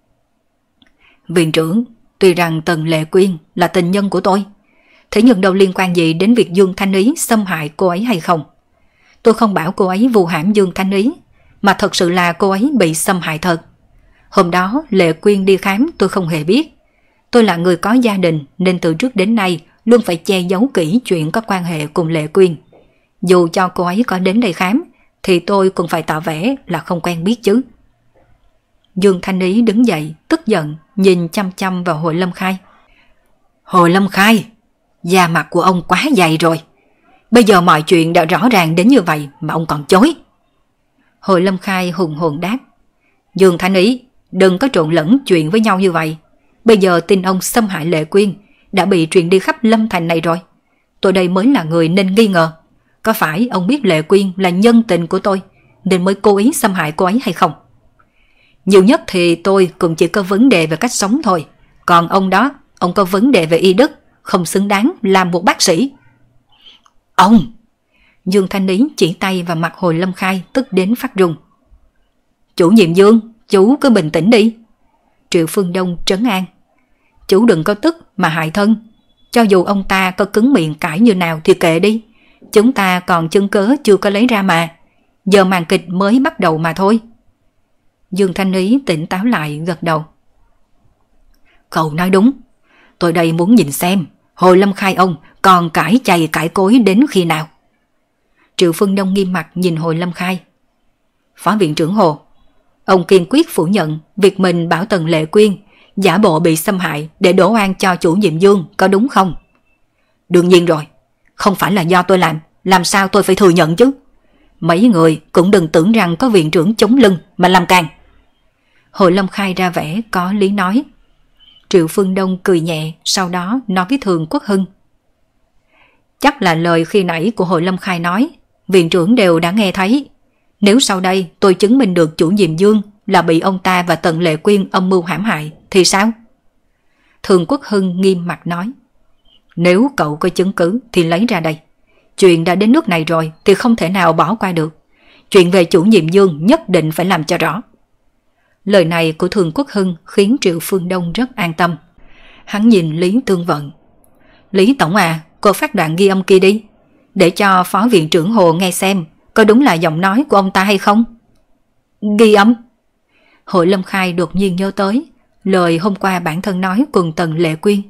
Viện trưởng, tuy rằng Tần Lệ Quyên là tình nhân của tôi, thế nhưng đâu liên quan gì đến việc Dương Thanh Ý xâm hại cô ấy hay không. Tôi không bảo cô ấy vu hãm Dương Thanh Ý, mà thật sự là cô ấy bị xâm hại thật. Hôm đó Lệ Quyên đi khám tôi không hề biết. Tôi là người có gia đình nên từ trước đến nay luôn phải che giấu kỹ chuyện có quan hệ cùng Lệ Quyên. Dù cho cô ấy có đến đây khám thì tôi cũng phải tỏ vẻ là không quen biết chứ. Dương Thanh Ý đứng dậy tức giận nhìn chăm chăm vào Hồ Lâm Khai. Hồ Lâm Khai, da mặt của ông quá dày rồi. Bây giờ mọi chuyện đã rõ ràng đến như vậy mà ông còn chối. Hồ Lâm Khai hùng hồn đáp. Dương Thanh Ý, đừng có trộn lẫn chuyện với nhau như vậy. Bây giờ tin ông xâm hại Lệ Quyên đã bị truyền đi khắp Lâm Thành này rồi. Tôi đây mới là người nên nghi ngờ. Có phải ông biết Lệ Quyên là nhân tình của tôi nên mới cố ý xâm hại cô ấy hay không? Nhiều nhất thì tôi cũng chỉ có vấn đề về cách sống thôi. Còn ông đó, ông có vấn đề về y đức, không xứng đáng làm một bác sĩ. Ông! Dương Thanh Ý chỉ tay vào mặt Hồ Lâm Khai tức đến phát run. Chủ nhiệm Dương, chú cứ bình tĩnh đi. Triệu Phương Đông trấn an. Chú đừng có tức mà hại thân. Cho dù ông ta có cứng miệng cãi như nào thì kệ đi. Chúng ta còn chứng cớ chưa có lấy ra mà. Giờ màn kịch mới bắt đầu mà thôi. Dương Thanh Ý tỉnh táo lại gật đầu. Cậu nói đúng. Tôi đây muốn nhìn xem Hồ Lâm Khai ông còn cãi chày cãi cối đến khi nào. Triệu Phương Đông nghiêm mặt nhìn Hồ Lâm Khai. Phó viện trưởng Hồ, ông kiên quyết phủ nhận việc mình bảo Tần Lệ Quyên giả bộ bị xâm hại để đổ oan cho chủ nhiệm Dương, có đúng không? Đương nhiên rồi, không phải là do tôi làm sao tôi phải thừa nhận chứ. Mấy người cũng đừng tưởng rằng có viện trưởng chống lưng mà làm càng. Hồ Lâm Khai ra vẻ có lý nói. Triệu Phương Đông cười nhẹ, sau đó nói với Thường Quốc Hưng. Chắc là lời khi nãy của Hồ Lâm Khai nói, viện trưởng đều đã nghe thấy. Nếu sau đây tôi chứng minh được chủ nhiệm Dương là bị ông ta và Tần Lệ Quyên âm mưu hãm hại thì sao? Thường Quốc Hưng nghiêm mặt nói. Nếu cậu có chứng cứ thì lấy ra đây. Chuyện đã đến nước này rồi thì không thể nào bỏ qua được. Chuyện về chủ nhiệm Dương nhất định phải làm cho rõ. Lời này của Thường Quốc Hưng khiến Triệu Phương Đông rất an tâm. Hắn nhìn Lý Tương Vận. Lý Tổng à, cô phát đoạn ghi âm kia đi, để cho Phó viện trưởng Hồ nghe xem có đúng là giọng nói của ông ta hay không. Ghi âm? Hội Lâm Khai đột nhiên nhớ tới lời hôm qua bản thân nói cùng Tần Lệ Quyên.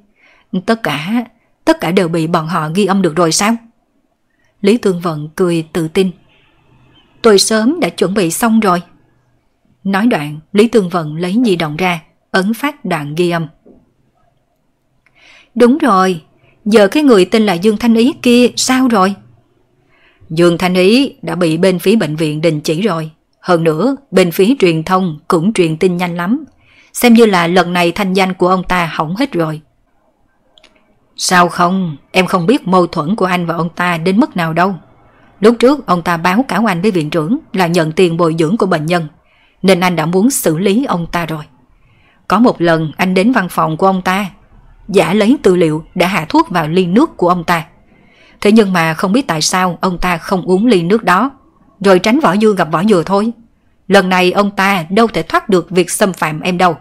Tất cả đều bị bọn họ ghi âm được rồi sao? Lý Tương Vận cười tự tin. Tôi sớm đã chuẩn bị xong rồi. Nói đoạn, Lý Tương Vận lấy di động ra, ấn phát đoạn ghi âm. Đúng rồi, Giờ cái người tên là Dương Thanh Ý kia sao rồi? Dương Thanh Ý đã bị bên phía bệnh viện đình chỉ rồi. Hơn nữa, bên phía truyền thông cũng truyền tin nhanh lắm. Xem như là lần này thanh danh của ông ta hỏng hết rồi. Sao không? Em không biết mâu thuẫn của anh và ông ta đến mức nào đâu. Lúc trước ông ta báo cáo anh với viện trưởng là nhận tiền bồi dưỡng của bệnh nhân, nên anh đã muốn xử lý ông ta rồi. Có một lần anh đến văn phòng của ông ta, giả lấy tư liệu để hạ thuốc vào ly nước của ông ta. Thế nhưng mà không biết tại sao ông ta không uống ly nước đó, rồi tránh vỏ dưa gặp vỏ dừa thôi. Lần này ông ta đâu thể thoát được việc xâm phạm em đâu.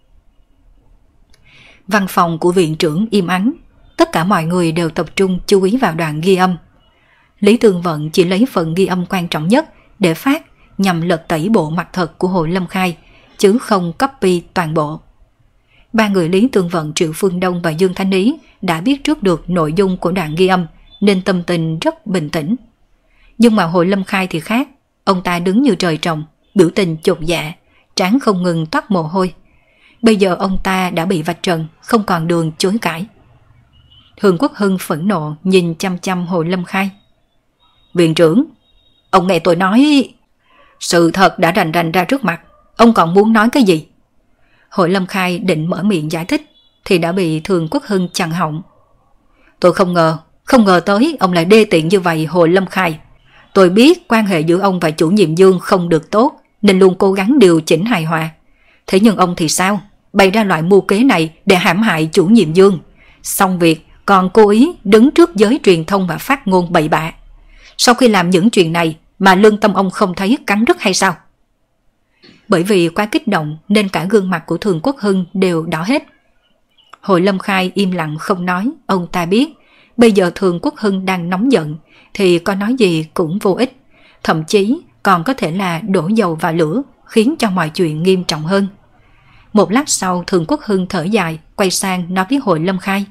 Văn phòng của viện trưởng im ắng. Tất cả mọi người đều tập trung chú ý vào đoạn ghi âm. Lý Tường Vận chỉ lấy phần ghi âm quan trọng nhất để phát, nhằm lật tẩy bộ mặt thật của Hồ Lâm Khai, chứ không copy toàn bộ. Ba người Lý Tường Vận, Triệu Phương Đông và Dương Thanh Ý đã biết trước được nội dung của đoạn ghi âm, nên tâm tình rất bình tĩnh. Nhưng mà Hồ Lâm Khai thì khác. Ông ta đứng như trời trồng, biểu tình chột dạ, trán không ngừng toát mồ hôi. Bây giờ ông ta đã bị vạch trần, không còn đường chối cãi. Hương Quốc Hưng phẫn nộ nhìn chăm chăm Hồ Lâm Khai. Viện trưởng, ông nghe tôi nói, sự thật đã rành rành ra trước mặt, ông còn muốn nói cái gì? Hồ Lâm Khai định mở miệng giải thích thì đã bị Thường Quốc Hưng chặn họng. Tôi không ngờ tới ông lại đê tiện như vậy Hồ Lâm Khai. Tôi biết quan hệ giữa ông và chủ nhiệm Dương không được tốt, nên luôn cố gắng điều chỉnh hài hòa. Thế nhưng ông thì sao? Bày ra loại mưu kế này để hãm hại chủ nhiệm Dương. Xong việc còn cố ý đứng trước giới truyền thông và phát ngôn bậy bạ. Sau khi làm những chuyện này mà lương tâm ông không thấy cắn rứt hay sao? Bởi vì quá kích động nên cả gương mặt của Thường Quốc Hưng đều đỏ hết. Hồ Lâm Khai im lặng không nói. Ông ta biết bây giờ Thường Quốc Hưng đang nóng giận thì có nói gì cũng vô ích. Thậm chí còn có thể là đổ dầu vào lửa, khiến cho mọi chuyện nghiêm trọng hơn. Một lát sau Thường Quốc Hưng thở dài, quay sang nói với Hồ Lâm Khai.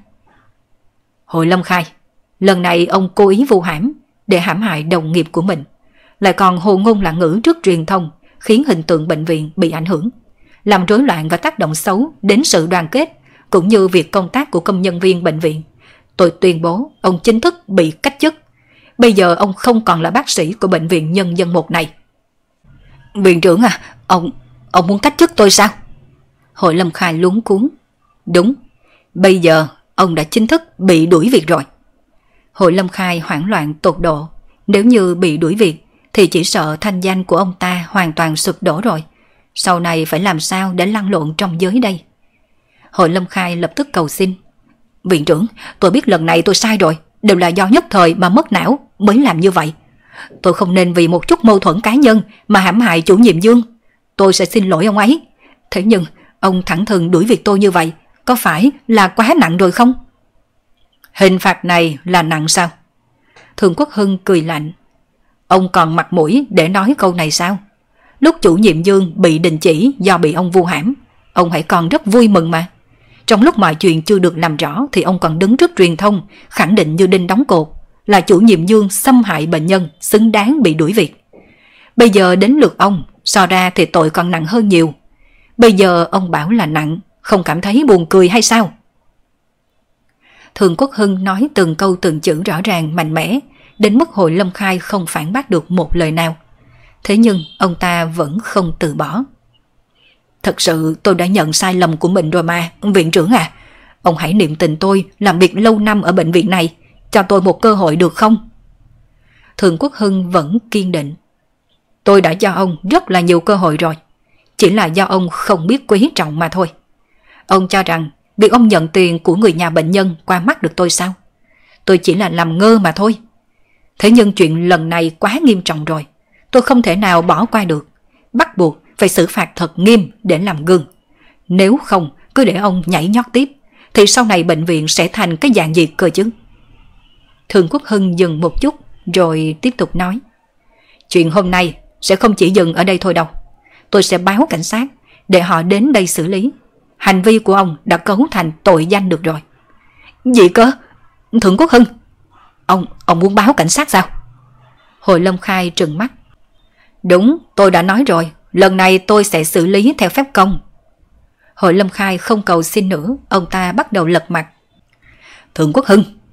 Hồ Lâm Khai, lần này ông cố ý vu hãm để hãm hại đồng nghiệp của mình, lại còn hồ ngôn loạn ngữ trước truyền thông, khiến hình tượng bệnh viện bị ảnh hưởng, làm rối loạn và tác động xấu đến sự đoàn kết cũng như việc công tác của công nhân viên bệnh viện. Tôi tuyên bố ông chính thức bị cách chức. Bây giờ ông không còn là bác sĩ của bệnh viện Nhân dân 1 này. Viện trưởng à, ông muốn cách chức tôi sao? Hồ Lâm Khai luống cuống. Đúng, bây giờ ông đã chính thức bị đuổi việc rồi. Hồ Lâm Khai hoảng loạn tột độ. Nếu như bị đuổi việc thì chỉ sợ thanh danh của ông ta hoàn toàn sụp đổ rồi. Sau này phải làm sao để lăn lộn trong giới đây? Hồ Lâm Khai lập tức cầu xin. Viện trưởng, tôi biết lần này tôi sai rồi, đều là do nhất thời mà mất não mới làm như vậy. Tôi không nên vì một chút mâu thuẫn cá nhân mà hãm hại chủ nhiệm Dương. Tôi sẽ xin lỗi ông ấy. Thế nhưng ông thẳng thừng đuổi việc tôi như vậy, có phải là quá nặng rồi không? Hình phạt này là nặng sao? Thường Quốc Hưng cười lạnh. Ông còn mặt mũi để nói câu này sao? Lúc chủ nhiệm Dương bị đình chỉ do bị ông vu hãm, ông hãy còn rất vui mừng mà. Trong lúc mọi chuyện chưa được làm rõ thì ông còn đứng trước truyền thông khẳng định như đinh đóng cột là chủ nhiệm Dương xâm hại bệnh nhân, xứng đáng bị đuổi việc. Bây giờ đến lượt ông, so ra thì tội còn nặng hơn nhiều. Bây giờ ông bảo là nặng, không cảm thấy buồn cười hay sao? Thường Quốc Hưng nói từng câu từng chữ rõ ràng mạnh mẽ, đến mức Hồ Lâm Khai không phản bác được một lời nào. Thế nhưng ông ta vẫn không từ bỏ. Thật sự tôi đã nhận sai lầm của mình rồi mà, viện trưởng à. Ông hãy niệm tình tôi làm việc lâu năm ở bệnh viện này, cho tôi một cơ hội được không? Thường Quốc Hưng vẫn kiên định. Tôi đã cho ông rất là nhiều cơ hội rồi, chỉ là do ông không biết quý trọng mà thôi. Ông cho rằng việc ông nhận tiền của người nhà bệnh nhân qua mắt được tôi sao? Tôi chỉ là làm ngơ mà thôi. Thế nhưng chuyện lần này quá nghiêm trọng rồi, tôi không thể nào bỏ qua được. Bắt buộc phải xử phạt thật nghiêm để làm gương. Nếu không cứ để ông nhảy nhót tiếp thì sau này bệnh viện sẽ thành cái dạng gì cơ chứ? Thường Quốc Hưng dừng một chút rồi tiếp tục nói. Chuyện hôm nay sẽ không chỉ dừng ở đây thôi đâu. Tôi sẽ báo cảnh sát để họ đến đây xử lý. Hành vi của ông đã cấu thành tội danh được rồi. Gì cơ? Thượng Quốc Hưng, ông muốn báo cảnh sát sao? Hồ Lâm Khai trừng mắt. Đúng, tôi đã nói rồi, lần này tôi sẽ xử lý theo phép công. Hồ Lâm Khai không cầu xin nữa, ông ta bắt đầu lật mặt. Thượng Quốc Hưng,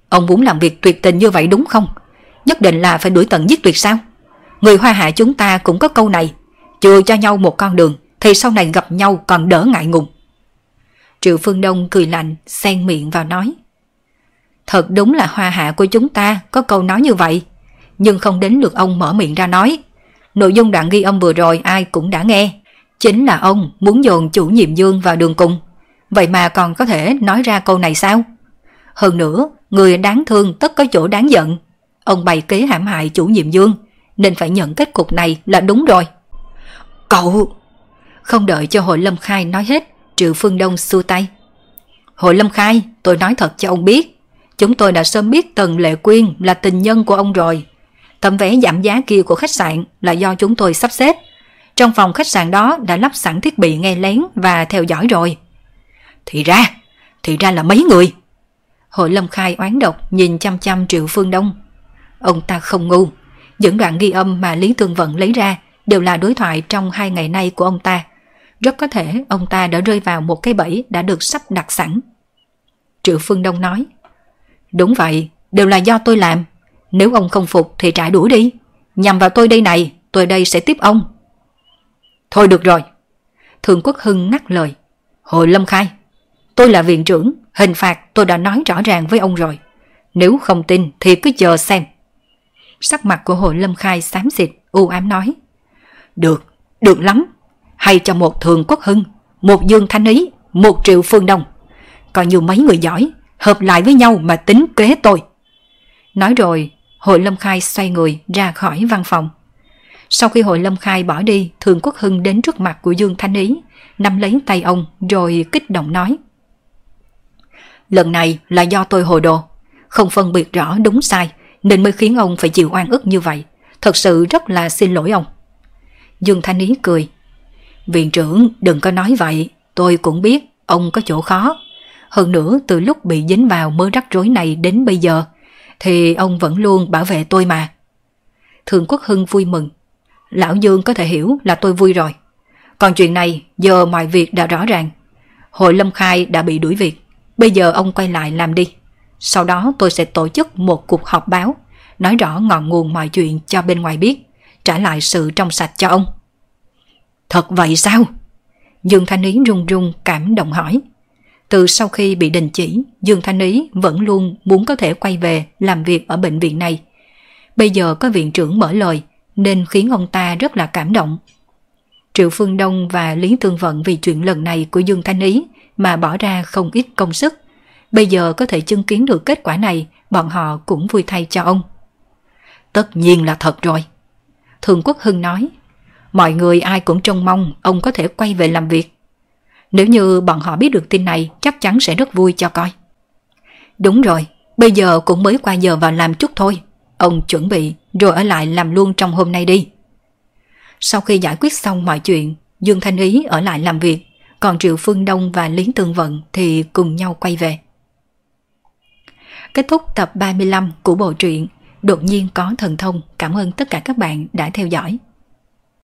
Ông muốn làm việc tuyệt tình như vậy đúng không? Nhất định là phải đuổi tận giết tuyệt sao? Người Hoa Hạ chúng ta cũng có câu này, chưa cho nhau một con đường thì sau này gặp nhau còn đỡ ngại ngùng. Triệu Phương Đông cười lạnh, xen miệng vào nói. Thật đúng là Hoa Hạ của chúng ta có câu nói như vậy, nhưng không đến lượt ông mở miệng ra nói. Nội dung đoạn ghi âm vừa rồi ai cũng đã nghe, chính là ông muốn dồn chủ nhiệm Dương vào đường cùng. Vậy mà còn có thể nói ra câu này sao? Hơn nữa, người đáng thương tất có chỗ đáng giận. Ông bày kế hãm hại chủ nhiệm Dương, nên phải nhận kết cục này là đúng rồi. Cậu! Không đợi cho Hội Lâm Khai nói hết, Triệu Phương Đông xua tay. Hội Lâm Khai, tôi nói thật cho ông biết, chúng tôi đã sớm biết Tần Lệ Quyên là tình nhân của ông rồi. Tấm vé giảm giá kia của khách sạn là do chúng tôi sắp xếp. Trong phòng khách sạn đó đã lắp sẵn thiết bị nghe lén và theo dõi rồi. Thì ra là mấy người. Hội Lâm Khai oán độc nhìn chăm chăm Triệu Phương Đông. Ông ta không ngu, những đoạn ghi âm mà Lý Tương Vận lấy ra đều là đối thoại trong 2 ngày nay của ông ta. Rất có thể ông ta đã rơi vào một cái bẫy đã được sắp đặt sẵn. Triệu Phương Đông nói, đúng vậy, đều là do tôi làm. Nếu ông không phục thì trả đũa đi. Nhằm vào tôi đây này, tôi đây sẽ tiếp ông. Thôi được rồi. Thường Quốc Hưng ngắt lời. Hội Lâm Khai, tôi là viện trưởng, hình phạt tôi đã nói rõ ràng với ông rồi. Nếu không tin thì cứ chờ xem. Sắc mặt của Hội Lâm Khai xám xịt, u ám nói. Được lắm. Hay cho một Thường Quốc Hưng, một Dương Thanh Ý, một Triệu Phương Đông. Coi như mấy người giỏi, hợp lại với nhau mà tính kế tôi. Nói rồi, Hội Lâm Khai xoay người ra khỏi văn phòng. Sau khi Hội Lâm Khai bỏ đi, Thường Quốc Hưng đến trước mặt của Dương Thanh Ý, nắm lấy tay ông rồi kích động nói. Lần này là do tôi hồ đồ, không phân biệt rõ đúng sai nên mới khiến ông phải chịu oan ức như vậy. Thật sự rất là xin lỗi ông. Dương Thanh Ý cười. Viện trưởng đừng có nói vậy, tôi cũng biết ông có chỗ khó. Hơn nữa từ lúc bị dính vào mớ rắc rối này đến bây giờ thì ông vẫn luôn bảo vệ tôi mà. Thường Quốc Hưng vui mừng. Lão Dương có thể hiểu là tôi vui rồi. Còn chuyện này giờ mọi việc đã rõ ràng. Hội Lâm Khai đã bị đuổi việc. Bây giờ ông quay lại làm đi. Sau đó tôi sẽ tổ chức một cuộc họp báo, nói rõ ngọn nguồn mọi chuyện cho bên ngoài biết, trả lại sự trong sạch cho ông. Thật vậy sao? Dương Thanh Ý run run cảm động hỏi. Từ sau khi bị đình chỉ, Dương Thanh Ý vẫn luôn muốn có thể quay về làm việc ở bệnh viện này. Bây giờ có viện trưởng mở lời nên khiến ông ta rất là cảm động. Triệu Phương Đông và Lý Tương Vận vì chuyện lần này của Dương Thanh Ý mà bỏ ra không ít công sức. Bây giờ có thể chứng kiến được kết quả này, bọn họ cũng vui thay cho ông. Tất nhiên là thật rồi. Thường Quốc Hưng nói, mọi người ai cũng trông mong ông có thể quay về làm việc. Nếu như bọn họ biết được tin này chắc chắn sẽ rất vui cho coi. Đúng rồi, bây giờ cũng mới qua giờ vào làm chút thôi. Ông chuẩn bị rồi ở lại làm luôn trong hôm nay đi. Sau khi giải quyết xong mọi chuyện, Dương Thanh Ý ở lại làm việc, còn Triệu Phương Đông và Lý Tương Vận thì cùng nhau quay về. Kết thúc tập 35 của bộ truyện Đột nhiên có thần thông. Cảm ơn tất cả các bạn đã theo dõi.